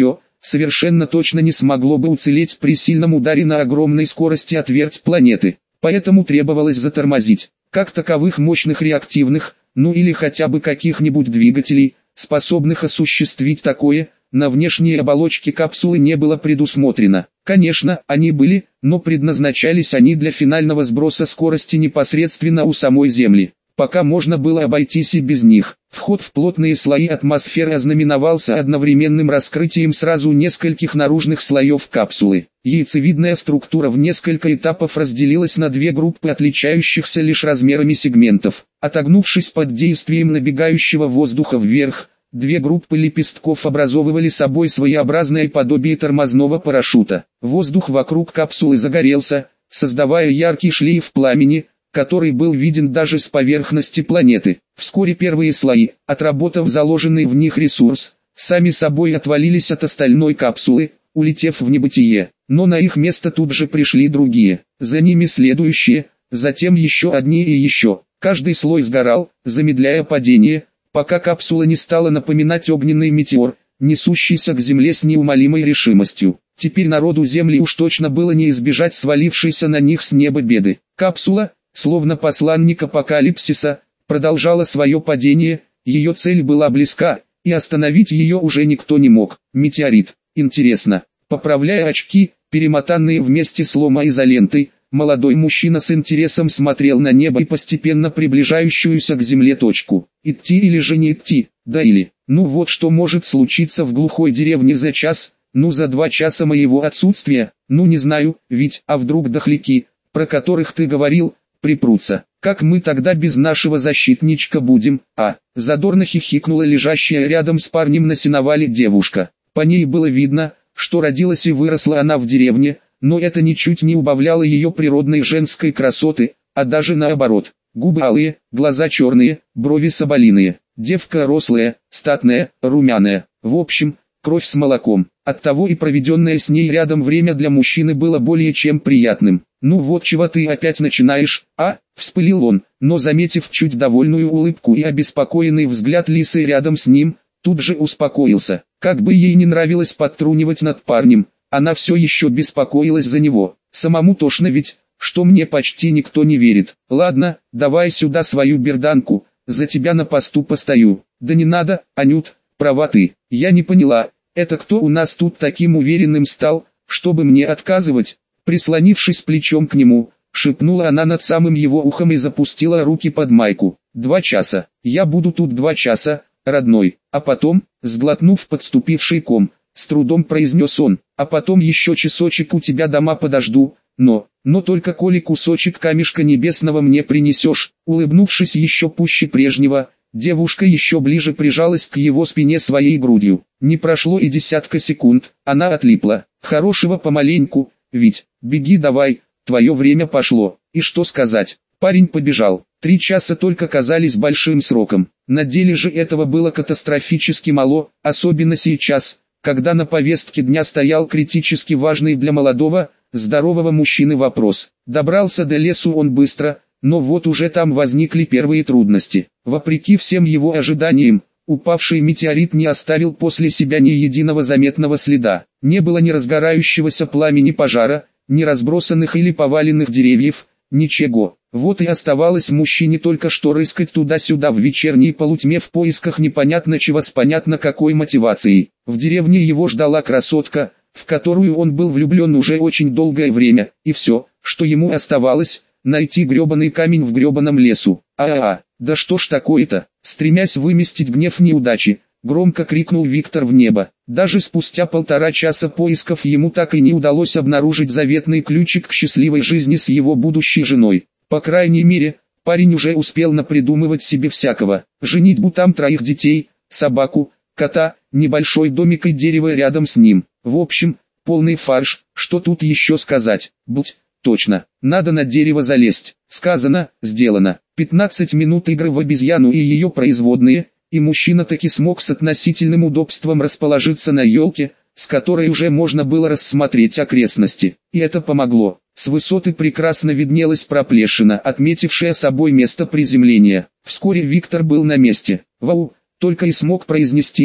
совершенно точно не смогло бы уцелеть при сильном ударе на огромной скорости о твердь планеты, поэтому требовалось затормозить. Как таковых мощных реактивных, ну или хотя бы каких-нибудь двигателей, способных осуществить такое, на внешней оболочке капсулы не было предусмотрено. Конечно, они были, но предназначались они для финального сброса скорости непосредственно у самой Земли. Пока можно было обойтись и без них. Вход в плотные слои атмосферы ознаменовался одновременным раскрытием сразу нескольких наружных слоев капсулы. Яйцевидная структура в несколько этапов разделилась на две группы отличающихся лишь размерами сегментов. Отогнувшись под действием набегающего воздуха вверх, две группы лепестков образовывали собой своеобразное подобие тормозного парашюта. Воздух вокруг капсулы загорелся, создавая яркий шлейф пламени, который был виден даже с поверхности планеты. Вскоре первые слои, отработав заложенный в них ресурс, сами собой отвалились от остальной капсулы, улетев в небытие. Но на их место тут же пришли другие, за ними следующие, затем еще одни и еще. Каждый слой сгорал, замедляя падение, пока капсула не стала напоминать огненный метеор, несущийся к Земле с неумолимой решимостью. Теперь народу Земли уж точно было не избежать свалившейся на них с неба беды. Капсула, словно посланник апокалипсиса, продолжала свое падение, ее цель была близка, и остановить ее уже никто не мог. Метеорит. Интересно. Поправляя очки, перемотанные вместе с ломоизолентой, молодой мужчина с интересом смотрел на небо и постепенно приближающуюся к земле точку. Идти или же не идти, да или, ну вот что может случиться в глухой деревне за час, ну за два часа моего отсутствия, ну не знаю, ведь, а вдруг дохляки, про которых ты говорил, припрутся. Как мы тогда без нашего защитничка будем, а? Задорно хихикнула лежащая рядом с парнем на сеновале девушка. По ней было видно, что родилась и выросла она в деревне, но это ничуть не убавляло ее природной женской красоты, а даже наоборот. Губы алые, глаза черные, брови соболиные. Девка рослая, статная, румяная. В общем, кровь с молоком. Оттого и проведенное с ней рядом время для мужчины было более чем приятным. «Ну вот чего ты опять начинаешь, а?» – вспылил он, но заметив чуть довольную улыбку и обеспокоенный взгляд Лисы рядом с ним, тут же успокоился. Как бы ей не нравилось подтрунивать над парнем, она все еще беспокоилась за него. Самому тошно ведь, что мне почти никто не верит. «Ладно, давай сюда свою берданку, за тебя на посту постою». «Да не надо, Анют, права ты, я не поняла, это кто у нас тут таким уверенным стал, чтобы мне отказывать?» Прислонившись плечом к нему, шепнула она над самым его ухом и запустила руки под майку. «Два часа. Я буду тут два часа, родной». А потом, сглотнув подступивший ком, с трудом произнес он, «а потом еще часочек у тебя дома подожду, но, но только коли кусочек камешка небесного мне принесешь». Улыбнувшись еще пуще прежнего, девушка еще ближе прижалась к его спине своей грудью. Не прошло и десятка секунд, она отлипла. «Хорошего помаленьку, ведь, беги давай, твое время пошло». И что сказать, парень побежал. Три часа только казались большим сроком. На деле же этого было катастрофически мало, особенно сейчас, когда на повестке дня стоял критически важный для молодого, здорового мужчины вопрос. Добрался до лесу он быстро, но вот уже там возникли первые трудности. Вопреки всем его ожиданиям, упавший метеорит не оставил после себя ни единого заметного следа. Не было ни разгорающегося пламени пожара, ни разбросанных или поваленных деревьев, ничего. Вот и оставалось мужчине только что рыскать туда-сюда в вечерней полутьме в поисках непонятно чего с понятно какой мотивацией. В деревне его ждала красотка, в которую он был влюблен уже очень долгое время, и все, что ему оставалось, найти гребаный камень в гребаном лесу. А-а-а, да что ж такое-то? Стремясь выместить гнев неудачи, громко крикнул Виктор в небо. Даже спустя полтора часа поисков ему так и не удалось обнаружить заветный ключик к счастливой жизни с его будущей женой. По крайней мере, парень уже успел напридумывать себе всякого. Женитьбу там троих детей, собаку, кота, небольшой домик и дерево рядом с ним. В общем, полный фарш, что тут еще сказать? Будь, точно, надо на дерево залезть. Сказано, сделано. пятнадцать минут игры в обезьяну и ее производные, и мужчина таки смог с относительным удобством расположиться на елке, с которой уже можно было рассмотреть окрестности. И это помогло. С высоты прекрасно виднелась проплешина, отметившая собой место приземления. Вскоре Виктор был на месте. «Вау!» — только и смог произнести он,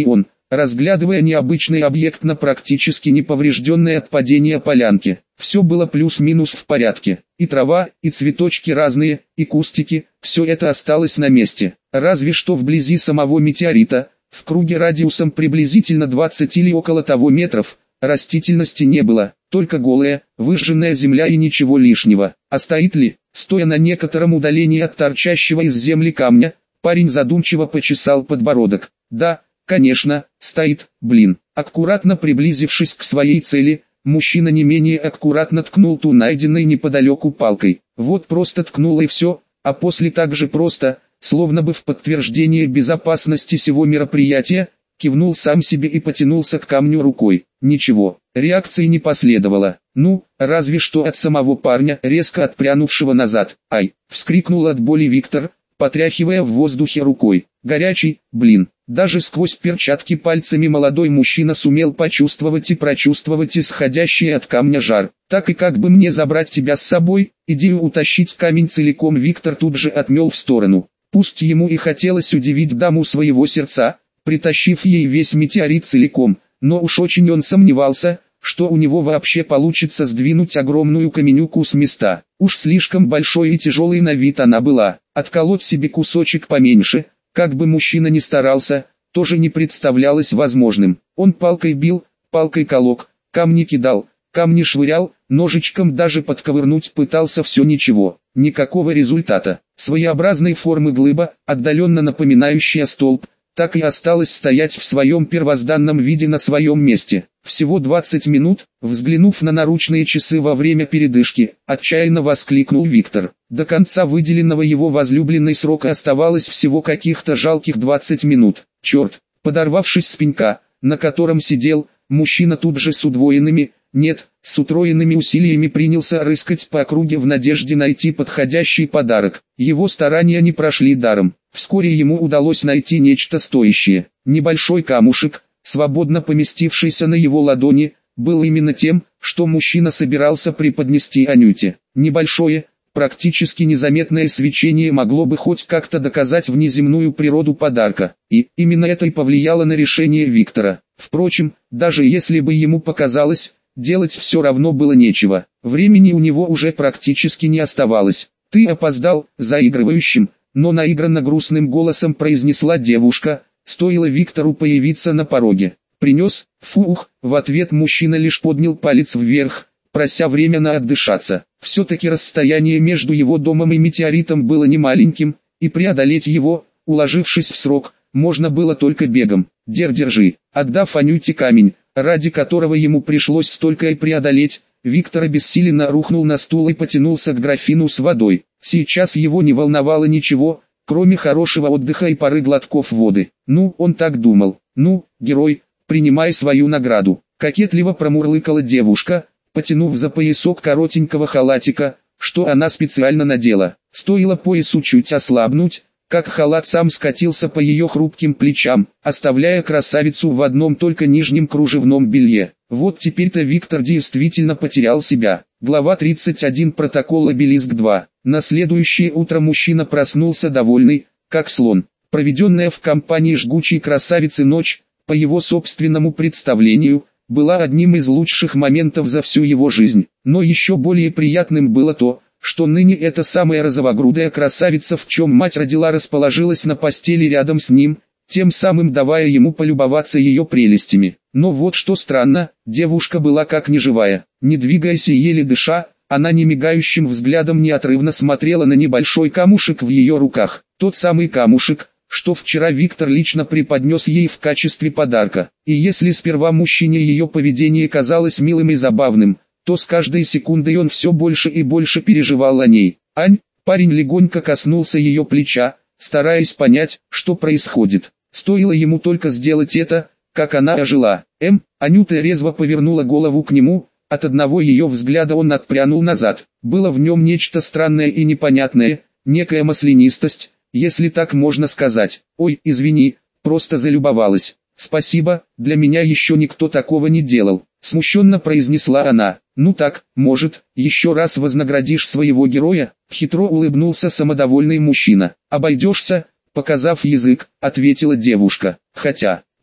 разглядывая необычный объект на практически неповрежденной от падения полянке. Все было плюс-минус в порядке. И трава, и цветочки разные, и кустики, все это осталось на месте. Разве что вблизи самого метеорита, в круге радиусом приблизительно двадцать или около того метров, растительности не было, только голая, выжженная земля и ничего лишнего. А стоит ли, стоя на некотором удалении от торчащего из земли камня, парень задумчиво почесал подбородок. Да, конечно, стоит, блин. Аккуратно приблизившись к своей цели, мужчина не менее аккуратно ткнул ту найденной неподалеку палкой. Вот просто ткнул и все, а после так же просто, словно бы в подтверждение безопасности сего мероприятия, кивнул сам себе и потянулся к камню рукой. Ничего, реакции не последовало. Ну, разве что от самого парня, резко отпрянувшего назад. «Ай!» — вскрикнул от боли Виктор, потряхивая в воздухе рукой. Горячий, блин. Даже сквозь перчатки пальцами молодой мужчина сумел почувствовать и прочувствовать исходящий от камня жар. Так и как бы мне забрать тебя с собой, идею утащить камень целиком Виктор тут же отмел в сторону. Пусть ему и хотелось удивить даму своего сердца, притащив ей весь метеорит целиком, но уж очень он сомневался, что у него вообще получится сдвинуть огромную каменюку с места. Уж слишком большой и тяжелой на вид она была. Отколоть себе кусочек поменьше, как бы мужчина ни старался, тоже не представлялось возможным. Он палкой бил, палкой колок, камни кидал, камни швырял, ножичком даже подковырнуть пытался, все ничего, никакого результата. Своеобразной формы глыба, отдаленно напоминающая столб, так и осталась стоять в своем первозданном виде на своем месте. Всего двадцать минут, взглянув на наручные часы во время передышки, отчаянно воскликнул Виктор. До конца выделенного его возлюбленной срока оставалось всего каких-то жалких двадцать минут. Черт, подорвавшись с пенька, на котором сидел, мужчина тут же с удвоенными, нет, с утроенными усилиями принялся рыскать по округе в надежде найти подходящий подарок. Его старания не прошли даром. Вскоре ему удалось найти нечто стоящее. Небольшой камушек, свободно поместившийся на его ладони, был именно тем, что мужчина собирался преподнести Анюте. Небольшое, практически незаметное свечение могло бы хоть как-то доказать внеземную природу подарка, и именно это и повлияло на решение Виктора. Впрочем, даже если бы ему показалось, делать все равно было нечего. Времени у него уже практически не оставалось. «Ты опоздал», — заигрывающим, но наигранно грустным голосом произнесла девушка, стоило Виктору появиться на пороге. «Принес?» «Фух», в ответ мужчина лишь поднял палец вверх, прося временно отдышаться. Все-таки расстояние между его домом и метеоритом было немаленьким, и преодолеть его, уложившись в срок, можно было только бегом. «Дер, держи». Отдав Анюте камень, ради которого ему пришлось столько и преодолеть, Виктор обессиленно рухнул на стул и потянулся к графину с водой. Сейчас его не волновало ничего, кроме хорошего отдыха и пары глотков воды. Ну, он так думал. «Ну, герой, принимай свою награду», — кокетливо промурлыкала девушка, потянув за поясок коротенького халатика, что она специально надела. Стоило поясу чуть ослабнуть, как халат сам скатился по ее хрупким плечам, оставляя красавицу в одном только нижнем кружевном белье. Вот теперь-то Виктор действительно потерял себя. Глава тридцать один. Протокол Обелиск два. На следующее утро мужчина проснулся довольный, как слон. Проведенная в компании жгучей красавицы ночь, по его собственному представлению, была одним из лучших моментов за всю его жизнь. Но еще более приятным было то, что ныне эта самая розовогрудая красавица, в чем мать родила, расположилась на постели рядом с ним, тем самым давая ему полюбоваться ее прелестями. Но вот что странно, девушка была как неживая. Не двигаясь и еле дыша, она немигающим взглядом неотрывно смотрела на небольшой камушек в ее руках. Тот самый камушек, что вчера Виктор лично преподнес ей в качестве подарка. И если сперва мужчине ее поведение казалось милым и забавным, то с каждой секундой он все больше и больше переживал о ней. «Ань!» — парень легонько коснулся ее плеча, стараясь понять, что происходит. Стоило ему только сделать это, как она ожила. «Эм!» — Анюта резво повернула голову к нему, от одного ее взгляда он отпрянул назад. Было в нем нечто странное и непонятное, некая маслянистость, если так можно сказать. «Ой, извини, просто залюбовалась». «Спасибо, для меня еще никто такого не делал», — смущенно произнесла она. «Ну так, может, еще раз вознаградишь своего героя?» — хитро улыбнулся самодовольный мужчина. «Обойдешься?» — показав язык, ответила девушка. «Хотя,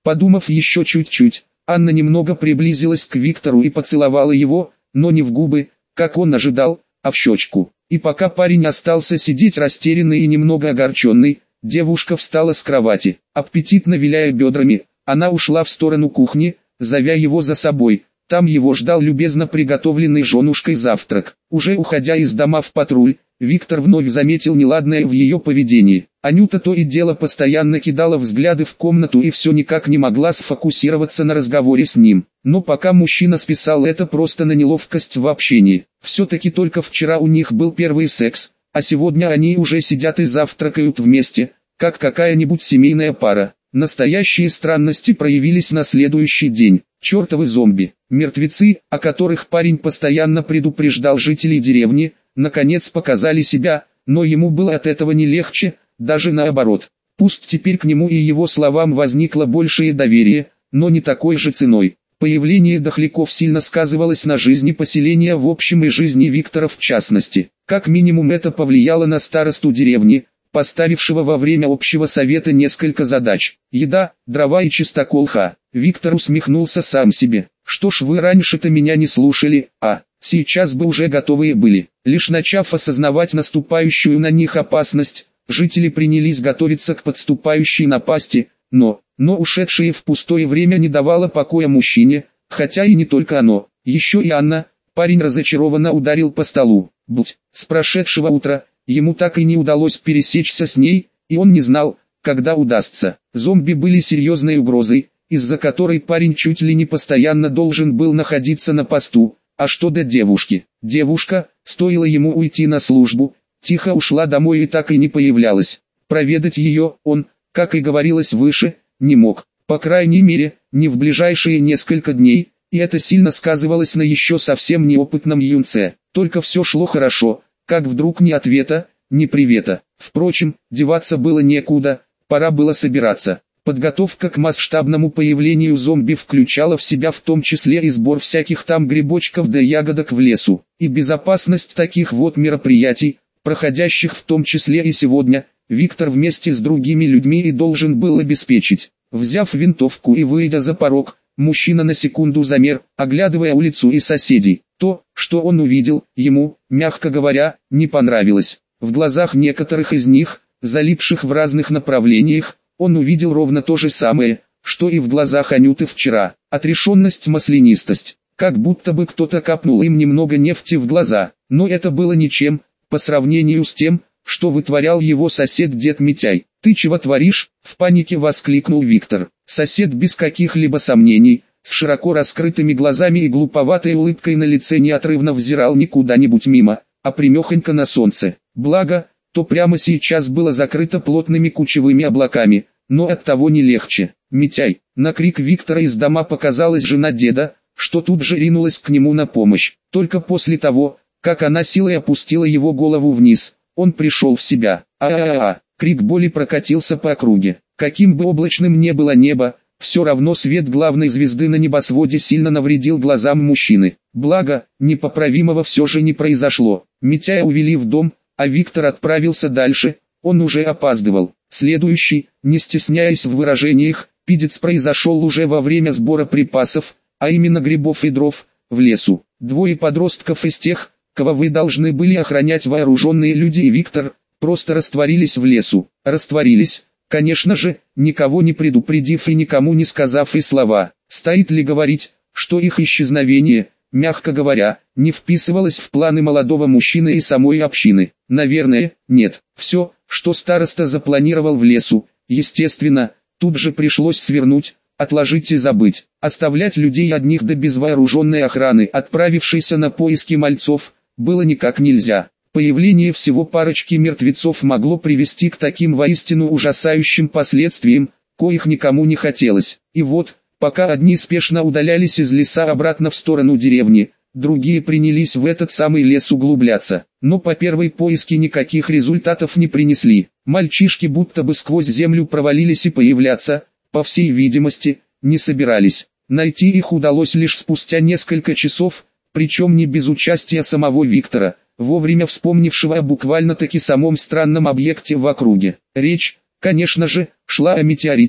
Подумав еще чуть-чуть, Анна немного приблизилась к Виктору и поцеловала его, но не в губы, как он ожидал, а в щечку. И пока парень остался сидеть растерянный и немного огорченный, девушка встала с кровати. Аппетитно виляя бедрами, она ушла в сторону кухни, зовя его за собой. Там его ждал любезно приготовленный женушкой завтрак. Уже уходя из дома в патруль, Виктор вновь заметил неладное в ее поведении. Анюта то и дело постоянно кидала взгляды в комнату и все никак не могла сфокусироваться на разговоре с ним. Но пока мужчина списал это просто на неловкость в общении. Все-таки только вчера у них был первый секс, а сегодня они уже сидят и завтракают вместе, как какая-нибудь семейная пара. Настоящие странности проявились на следующий день. Чертовы зомби, мертвецы, о которых парень постоянно предупреждал жителей деревни, наконец показали себя, но ему было от этого не легче, даже наоборот. Пусть теперь к нему и его словам возникло большее доверие, но не такой же ценой. Появление дохляков сильно сказывалось на жизни поселения в общем и жизни Виктора в частности. Как минимум это повлияло на старосту деревни, поставившего во время общего совета несколько задач. Еда, дрова и чистокол ха. Виктор усмехнулся сам себе. Что ж вы раньше-то меня не слушали, а, сейчас бы уже готовые были. Лишь начав осознавать наступающую на них опасность, жители принялись готовиться к подступающей напасти, но, но ушедшее в пустое время не давало покоя мужчине, хотя и не только оно, еще и Анна. Парень разочарованно ударил по столу. Будь, с прошедшего утра, ему так и не удалось пересечься с ней, и он не знал, когда удастся. Зомби были серьезной угрозой, из-за которой парень чуть ли не постоянно должен был находиться на посту. А что до девушки? Девушка, стоило ему уйти на службу, тихо ушла домой и так и не появлялась. Проведать ее он, как и говорилось выше, не мог. По крайней мере, не в ближайшие несколько дней, и это сильно сказывалось на еще совсем неопытном юнце. Только все шло хорошо, как вдруг ни ответа, ни привета. Впрочем, деваться было некуда, пора было собираться. Подготовка к масштабному появлению зомби включала в себя в том числе и сбор всяких там грибочков да ягодок в лесу. И безопасность таких вот мероприятий, проходящих в том числе и сегодня, Виктор вместе с другими людьми и должен был обеспечить. Взяв винтовку и выйдя за порог, мужчина на секунду замер, оглядывая улицу и соседей. То, что он увидел, ему, мягко говоря, не понравилось. В глазах некоторых из них, залипших в разных направлениях, он увидел ровно то же самое, что и в глазах Анюты вчера. Отрешенность, маслянистость. Как будто бы кто-то капнул им немного нефти в глаза. Но это было ничем, по сравнению с тем, что вытворял его сосед дед Митяй. «Ты чего творишь?» — в панике воскликнул Виктор. Сосед без каких-либо сомнений, с широко раскрытыми глазами и глуповатой улыбкой на лице неотрывно взирал не куда-нибудь мимо, а прямехонько на солнце. Благо, то прямо сейчас было закрыто плотными кучевыми облаками, но оттого не легче. «Митяй!» На крик Виктора из дома показалась жена деда, что тут же ринулась к нему на помощь. Только после того, как она силой опустила его голову вниз, он пришел в себя. «А-а-а!» Крик боли прокатился по округе. Каким бы облачным ни было небо, все равно свет главной звезды на небосводе сильно навредил глазам мужчины. Благо, непоправимого все же не произошло. Митяя увели в дом, а Виктор отправился дальше, он уже опаздывал. Следующий, не стесняясь в выражениях, пиздец произошел уже во время сбора припасов, а именно грибов и дров, в лесу. Двое подростков из тех, кого вы должны были охранять вооруженные люди и Виктор, просто растворились в лесу. Растворились, конечно же, никого не предупредив и никому не сказав и слова. Стоит ли говорить, что их исчезновение, мягко говоря, не вписывалось в планы молодого мужчины и самой общины? Наверное, нет. Все, что староста запланировал в лесу, естественно, тут же пришлось свернуть, отложить и забыть. Оставлять людей одних да без вооруженной охраны, отправившейся на поиски мальцов, было никак нельзя. Появление всего парочки мертвецов могло привести к таким воистину ужасающим последствиям, коих никому не хотелось. И вот, пока одни спешно удалялись из леса обратно в сторону деревни, другие принялись в этот самый лес углубляться. Но по первой поиске никаких результатов не принесли. Мальчишки будто бы сквозь землю провалились и появляться, по всей видимости, не собирались. Найти их удалось лишь спустя несколько часов, причем не без участия самого Виктора, вовремя вспомнившего о буквально-таки самом странном объекте в округе. Речь, конечно же, шла о метеорите,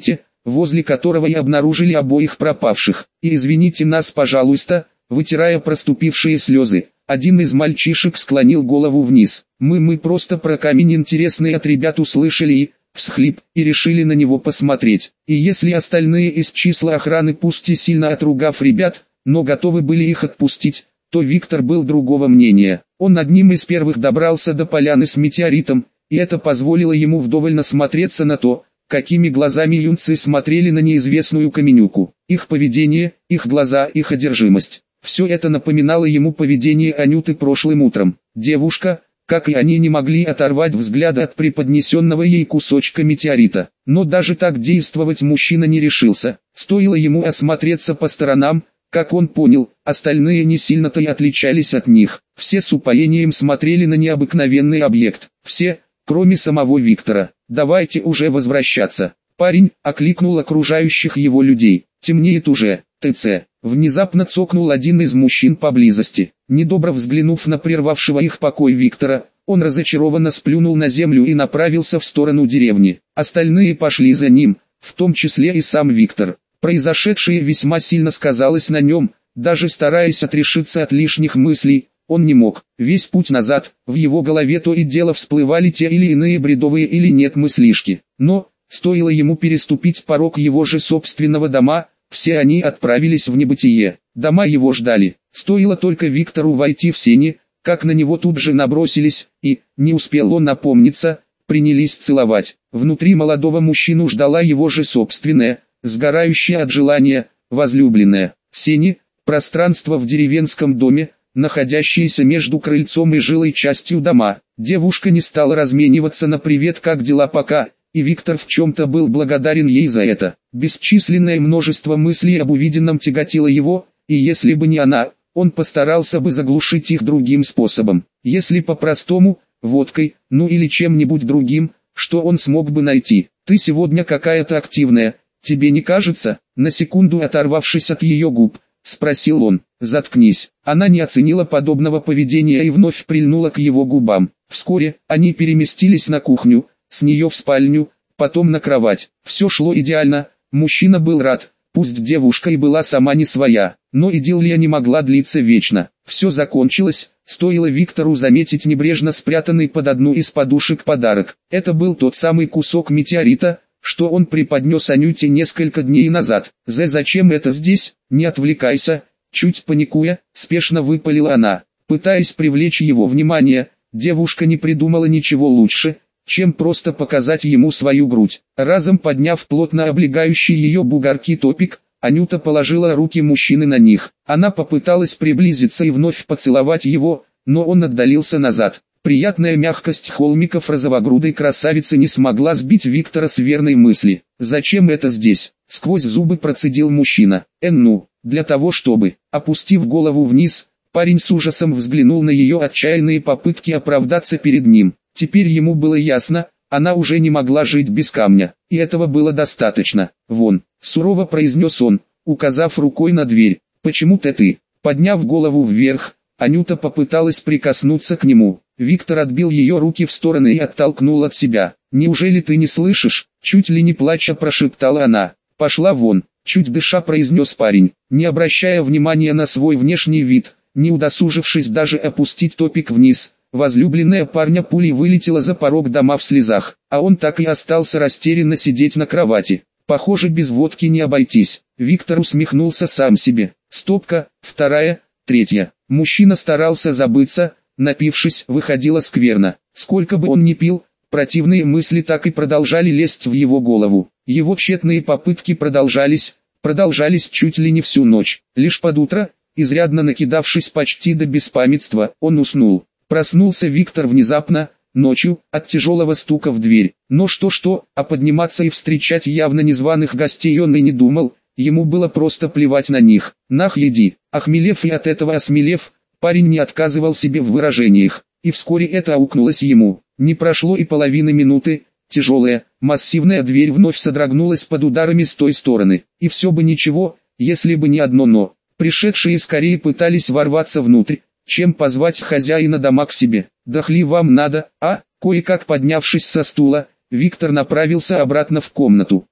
возле которого и обнаружили обоих пропавших. «И извините нас, пожалуйста», вытирая проступившие слезы, один из мальчишек склонил голову вниз. «Мы мы просто про камень интересный от ребят услышали и...» всхлип, и решили на него посмотреть. И если остальные из числа охраны, пусть и сильно отругав ребят, но готовы были их отпустить, то Виктор был другого мнения. Он одним из первых добрался до поляны с метеоритом, и это позволило ему вдоволь насмотреться на то, какими глазами юнцы смотрели на неизвестную каменюку. Их поведение, их глаза, их одержимость. Все это напоминало ему поведение Анюты прошлым утром. Девушка, как и они, не могли оторвать взгляда от преподнесенного ей кусочка метеорита. Но даже так действовать мужчина не решился. Стоило ему осмотреться по сторонам, как он понял, остальные не сильно-то и отличались от них. Все с упоением смотрели на необыкновенный объект. Все, кроме самого Виктора. «Давайте уже возвращаться». Парень окликнул окружающих его людей. «Темнеет уже, ТЦ». Внезапно цокнул один из мужчин поблизости. Недобро взглянув на прервавшего их покой Виктора, он разочарованно сплюнул на землю и направился в сторону деревни. Остальные пошли за ним, в том числе и сам Виктор. Произошедшее весьма сильно сказалось на нем, даже стараясь отрешиться от лишних мыслей, он не мог. Весь путь назад, в его голове то и дело всплывали те или иные бредовые или нет мыслишки. Но, стоило ему переступить порог его же собственного дома, все они отправились в небытие. Дома его ждали. Стоило только Виктору войти в сени, как на него тут же набросились, и, не успел он напомниться, принялись целовать. Внутри молодого мужчину ждала его же собственная, сгорающая от желания, возлюбленная. Сени, пространство в деревенском доме, находящееся между крыльцом и жилой частью дома. Девушка не стала размениваться на «привет, как дела пока», и Виктор в чем-то был благодарен ей за это. Бесчисленное множество мыслей об увиденном тяготило его, и если бы не она, он постарался бы заглушить их другим способом. Если по-простому, водкой, ну или чем-нибудь другим, что он смог бы найти. «Ты сегодня какая-то активная, тебе не кажется?» На секунду оторвавшись от ее губ, спросил он. «Заткнись». Она не оценила подобного поведения и вновь прильнула к его губам. Вскоре они переместились на кухню, с нее в спальню, потом на кровать. Все шло идеально, мужчина был рад, пусть девушка и была сама не своя, но идиллия не могла длиться вечно. Все закончилось, стоило Виктору заметить небрежно спрятанный под одну из подушек подарок. Это был тот самый кусок метеорита, что он преподнес Анюте несколько дней назад. «Зе, зачем это здесь? Не отвлекайся», чуть паникуя, спешно выпалила она. Пытаясь привлечь его внимание, девушка не придумала ничего лучше, чем просто показать ему свою грудь. Разом подняв плотно облегающий ее бугорки топик, Анюта положила руки мужчины на них. Она попыталась приблизиться и вновь поцеловать его, но он отдалился назад. Приятная мягкость холмиков розовогрудой красавицы не смогла сбить Виктора с верной мысли. «Зачем это здесь?» — сквозь зубы процедил мужчина. «Эн ну, для того чтобы...» Опустив голову вниз, парень с ужасом взглянул на ее отчаянные попытки оправдаться перед ним. Теперь ему было ясно, она уже не могла жить без камня, и этого было достаточно. «Вон», — сурово произнес он, указав рукой на дверь. «Почему-то ты». Подняв голову вверх, Анюта попыталась прикоснуться к нему. Виктор отбил ее руки в стороны и оттолкнул от себя. «Неужели ты не слышишь?» — чуть ли не плача прошептала она. «Пошла вон», — чуть дыша произнес парень, не обращая внимания на свой внешний вид, не удосужившись даже опустить топик вниз. Возлюбленная парня пулей вылетела за порог дома в слезах, а он так и остался растерянно сидеть на кровати. Похоже, без водки не обойтись. Виктор усмехнулся сам себе. Стопка, вторая, третья. Мужчина старался забыться, напившись, выходило скверно. Сколько бы он ни пил, противные мысли так и продолжали лезть в его голову. Его тщетные попытки продолжались, продолжались чуть ли не всю ночь. Лишь под утро, изрядно накидавшись почти до беспамятства, он уснул. Проснулся Виктор внезапно, ночью, от тяжелого стука в дверь. Но что-что, а подниматься и встречать явно незваных гостей он и не думал, ему было просто плевать на них. «Нах, еди!» Охмелев и от этого осмелев, парень не отказывал себе в выражениях, и вскоре это аукнулось ему. Не прошло и половины минуты, тяжелая, массивная дверь вновь содрогнулась под ударами с той стороны. И все бы ничего, если бы не одно «но». Пришедшие скорее пытались ворваться внутрь, чем позвать хозяина дома к себе. «Дохли вам надо, а?» Кое-как поднявшись со стула, Виктор направился обратно в комнату.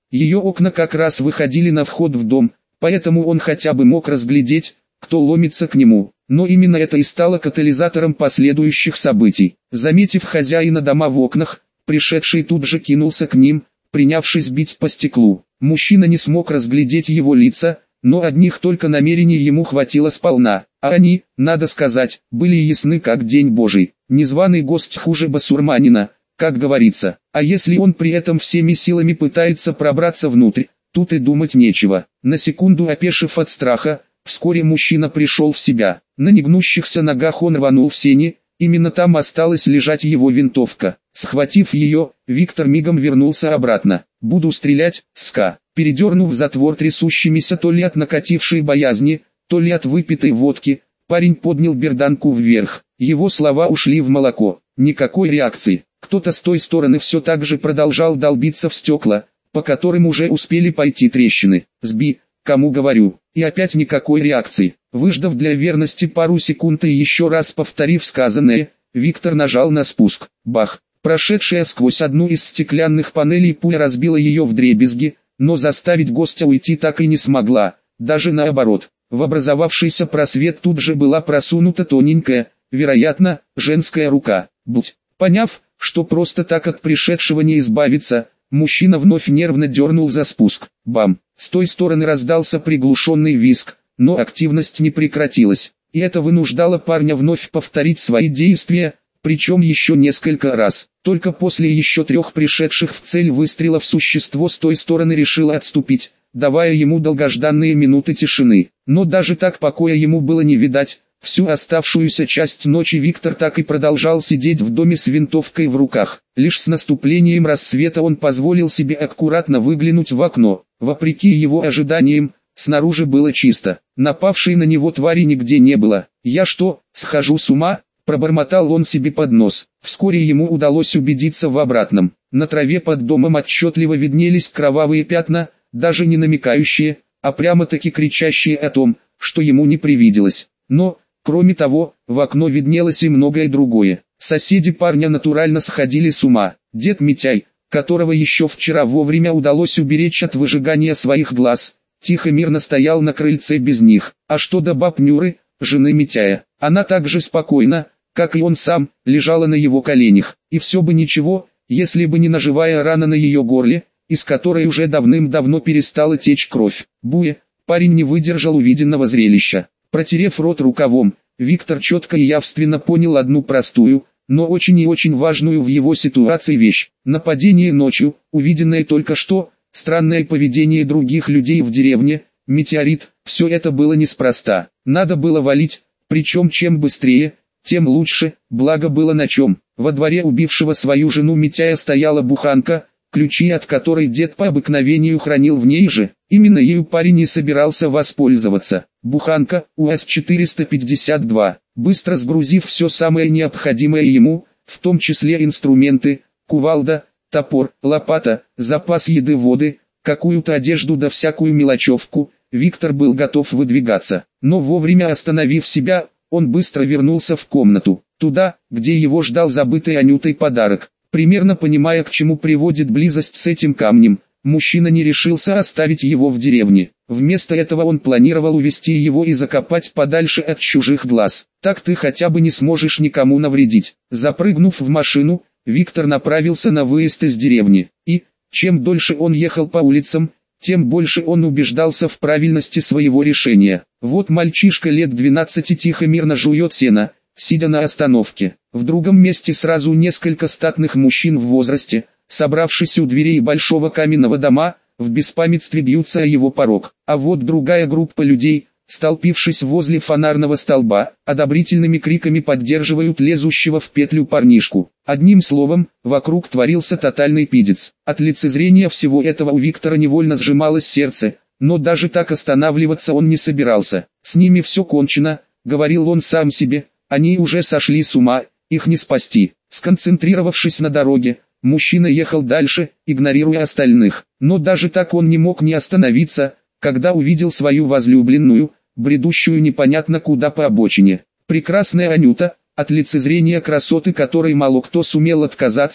Ее окна как раз выходили на вход в дом, поэтому он хотя бы мог разглядеть, кто ломится к нему. Но именно это и стало катализатором последующих событий. Заметив хозяина дома в окнах, пришедший тут же кинулся к ним, принявшись бить по стеклу. Мужчина не смог разглядеть его лица, но одних только намерений ему хватило сполна, а они, надо сказать, были ясны как день божий. Незваный гость хуже басурманина, как говорится, а если он при этом всеми силами пытается пробраться внутрь, тут и думать нечего. На секунду опешив от страха, вскоре мужчина пришел в себя. На негнущихся ногах он рванул в сени, именно там осталась лежать его винтовка. Схватив ее, Виктор мигом вернулся обратно. «Буду стрелять, ска». Передернув затвор трясущимися то ли от накатившей боязни, то ли от выпитой водки, парень поднял берданку вверх. Его слова ушли в молоко. Никакой реакции. Кто-то с той стороны все так же продолжал долбиться в стекла, по которым уже успели пойти трещины. «Сби, кому говорю». И опять никакой реакции. Выждав для верности пару секунд и еще раз повторив сказанное, Виктор нажал на спуск. Бах! Прошедшая сквозь одну из стеклянных панелей пуля разбила ее вдребезги, но заставить гостя уйти так и не смогла, даже наоборот. В образовавшийся просвет тут же была просунута тоненькая, вероятно, женская рука. Будь. Поняв, что просто так от пришедшего не избавиться, мужчина вновь нервно дернул за спуск. Бам! С той стороны раздался приглушенный визг, но активность не прекратилась, и это вынуждало парня вновь повторить свои действия, причем еще несколько раз. Только после еще трех пришедших в цель выстрелов существо с той стороны решило отступить, давая ему долгожданные минуты тишины. Но даже так покоя ему было не видать. Всю оставшуюся часть ночи Виктор так и продолжал сидеть в доме с винтовкой в руках. Лишь с наступлением рассвета он позволил себе аккуратно выглянуть в окно. Вопреки его ожиданиям, снаружи было чисто. Напавшей на него твари нигде не было. «Я что, схожу с ума?» – пробормотал он себе под нос. Вскоре ему удалось убедиться в обратном. На траве под домом отчетливо виднелись кровавые пятна, даже не намекающие, а прямо-таки кричащие о том, что ему не привиделось. Но, кроме того, в окно виднелось и многое другое. Соседи парня натурально сходили с ума. Дед Митяй, которого еще вчера вовремя удалось уберечь от выжигания своих глаз, тихо мирно стоял на крыльце без них. А что до баб Нюры, жены Митяя, она так же спокойно, как и он сам, лежала на его коленях. И все бы ничего, если бы не ножевая рана на ее горле, из которой уже давным-давно перестала течь кровь. Буя, парень не выдержал увиденного зрелища. Протерев рот рукавом, Виктор четко и явственно понял одну простую, но очень и очень важную в его ситуации вещь. Нападение ночью, увиденное только что, странное поведение других людей в деревне, метеорит, все это было неспроста. Надо было валить, причем чем быстрее, тем лучше, благо было на чем. Во дворе убившего свою жену Митяя стояла буханка, ключи от которой дед по обыкновению хранил в ней же. Именно ею парень и собирался воспользоваться. Буханка, УАЗ четыреста пятьдесят два. Быстро сгрузив все самое необходимое ему, в том числе инструменты, кувалда, топор, лопата, запас еды, воды, какую-то одежду да всякую мелочевку, Виктор был готов выдвигаться. Но вовремя остановив себя, он быстро вернулся в комнату, туда, где его ждал забытый Анютой подарок. Примерно понимая, к чему приводит близость с этим камнем, мужчина не решился оставить его в деревне. Вместо этого он планировал увести его и закопать подальше от чужих глаз. Так ты хотя бы не сможешь никому навредить. Запрыгнув в машину, Виктор направился на выезд из деревни. И, чем дольше он ехал по улицам, тем больше он убеждался в правильности своего решения. Вот мальчишка лет двенадцати тихо мирно жует сено, сидя на остановке. В другом месте сразу несколько статных мужчин в возрасте, собравшись у дверей большого каменного дома, в беспамятстве бьются о его порог. А вот другая группа людей, столпившись возле фонарного столба, одобрительными криками поддерживают лезущего в петлю парнишку. Одним словом, вокруг творился тотальный пиздец. От лицезрения всего этого у Виктора невольно сжималось сердце, но даже так останавливаться он не собирался. «С ними все кончено», — говорил он сам себе, — «они уже сошли с ума, их не спасти». Сконцентрировавшись на дороге, мужчина ехал дальше, игнорируя остальных. Но даже так он не мог не остановиться, когда увидел свою возлюбленную, бредущую непонятно куда по обочине. Прекрасная Анюта, от лицезрения красоты которой мало кто сумел отказаться,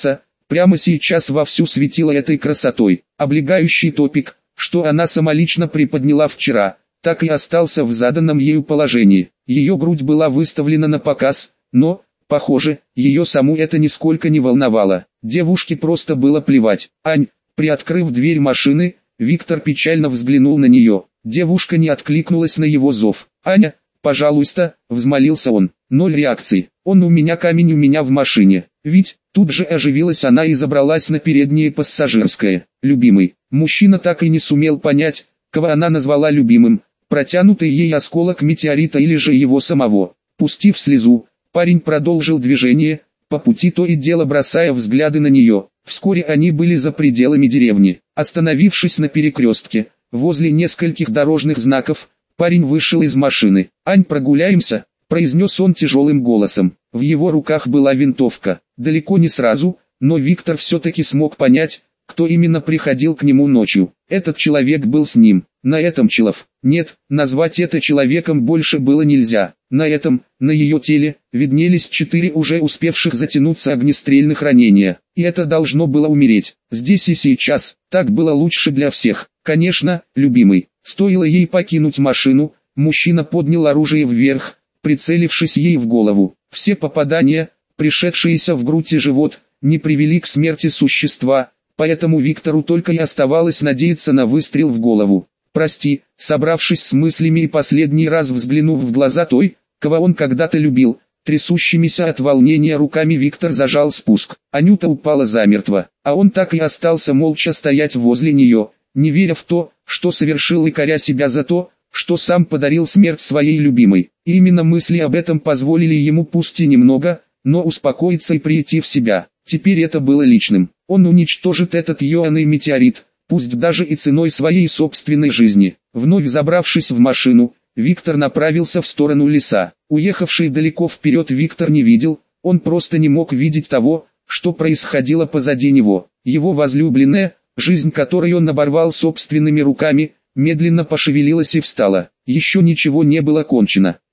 прямо сейчас вовсю светила этой красотой. Облегающий топик, что она самолично приподняла вчера, так и остался в заданном ею положении. Ее грудь была выставлена на показ, но, похоже, ее саму это нисколько не волновало. Девушке просто было плевать. «Ань!» Приоткрыв дверь машины, Виктор печально взглянул на нее. Девушка не откликнулась на его зов. «Аня, пожалуйста», — взмолился он. Ноль реакции. «Он у меня камень, у меня в машине». Ведь, тут же оживилась она и забралась на переднее пассажирское. «Любимый». Мужчина так и не сумел понять, кого она назвала любимым, протянутый ей осколок метеорита или же его самого. Пустив слезу, парень продолжил движение, по пути то и дело бросая взгляды на нее. Вскоре они были за пределами деревни. Остановившись на перекрестке, возле нескольких дорожных знаков, парень вышел из машины. «Ань, прогуляемся?» – произнес он тяжелым голосом. В его руках была винтовка. Далеко не сразу, но Виктор все-таки смог понять, кто именно приходил к нему ночью. Этот человек был с ним. На этом Челов. Нет, назвать это человеком больше было нельзя. На этом, на ее теле, виднелись четыре уже успевших затянуться огнестрельных ранения. И это должно было умереть. Здесь и сейчас. Так было лучше для всех. Конечно, любимый. Стоило ей покинуть машину, мужчина поднял оружие вверх, прицелившись ей в голову. Все попадания, пришедшиеся в грудь и живот, не привели к смерти существа, поэтому Виктору только и оставалось надеяться на выстрел в голову. «Прости», собравшись с мыслями и последний раз взглянув в глаза той, кого он когда-то любил, трясущимися от волнения руками Виктор зажал спуск. Анюта упала замертво, а он так и остался молча стоять возле нее, не веря в то, что совершил, и коря себя за то, что сам подарил смерть своей любимой. И именно мысли об этом позволили ему пусть и немного, но успокоиться и прийти в себя. Теперь это было личным. Он уничтожит этот ионный метеорит, пусть даже и ценой своей собственной жизни. Вновь забравшись в машину, Виктор направился в сторону леса. Уехавший далеко вперед Виктор не видел, он просто не мог видеть того, что происходило позади него. Его возлюбленная, жизнь которой он оборвал собственными руками, медленно пошевелилась и встала. Еще ничего не было кончено.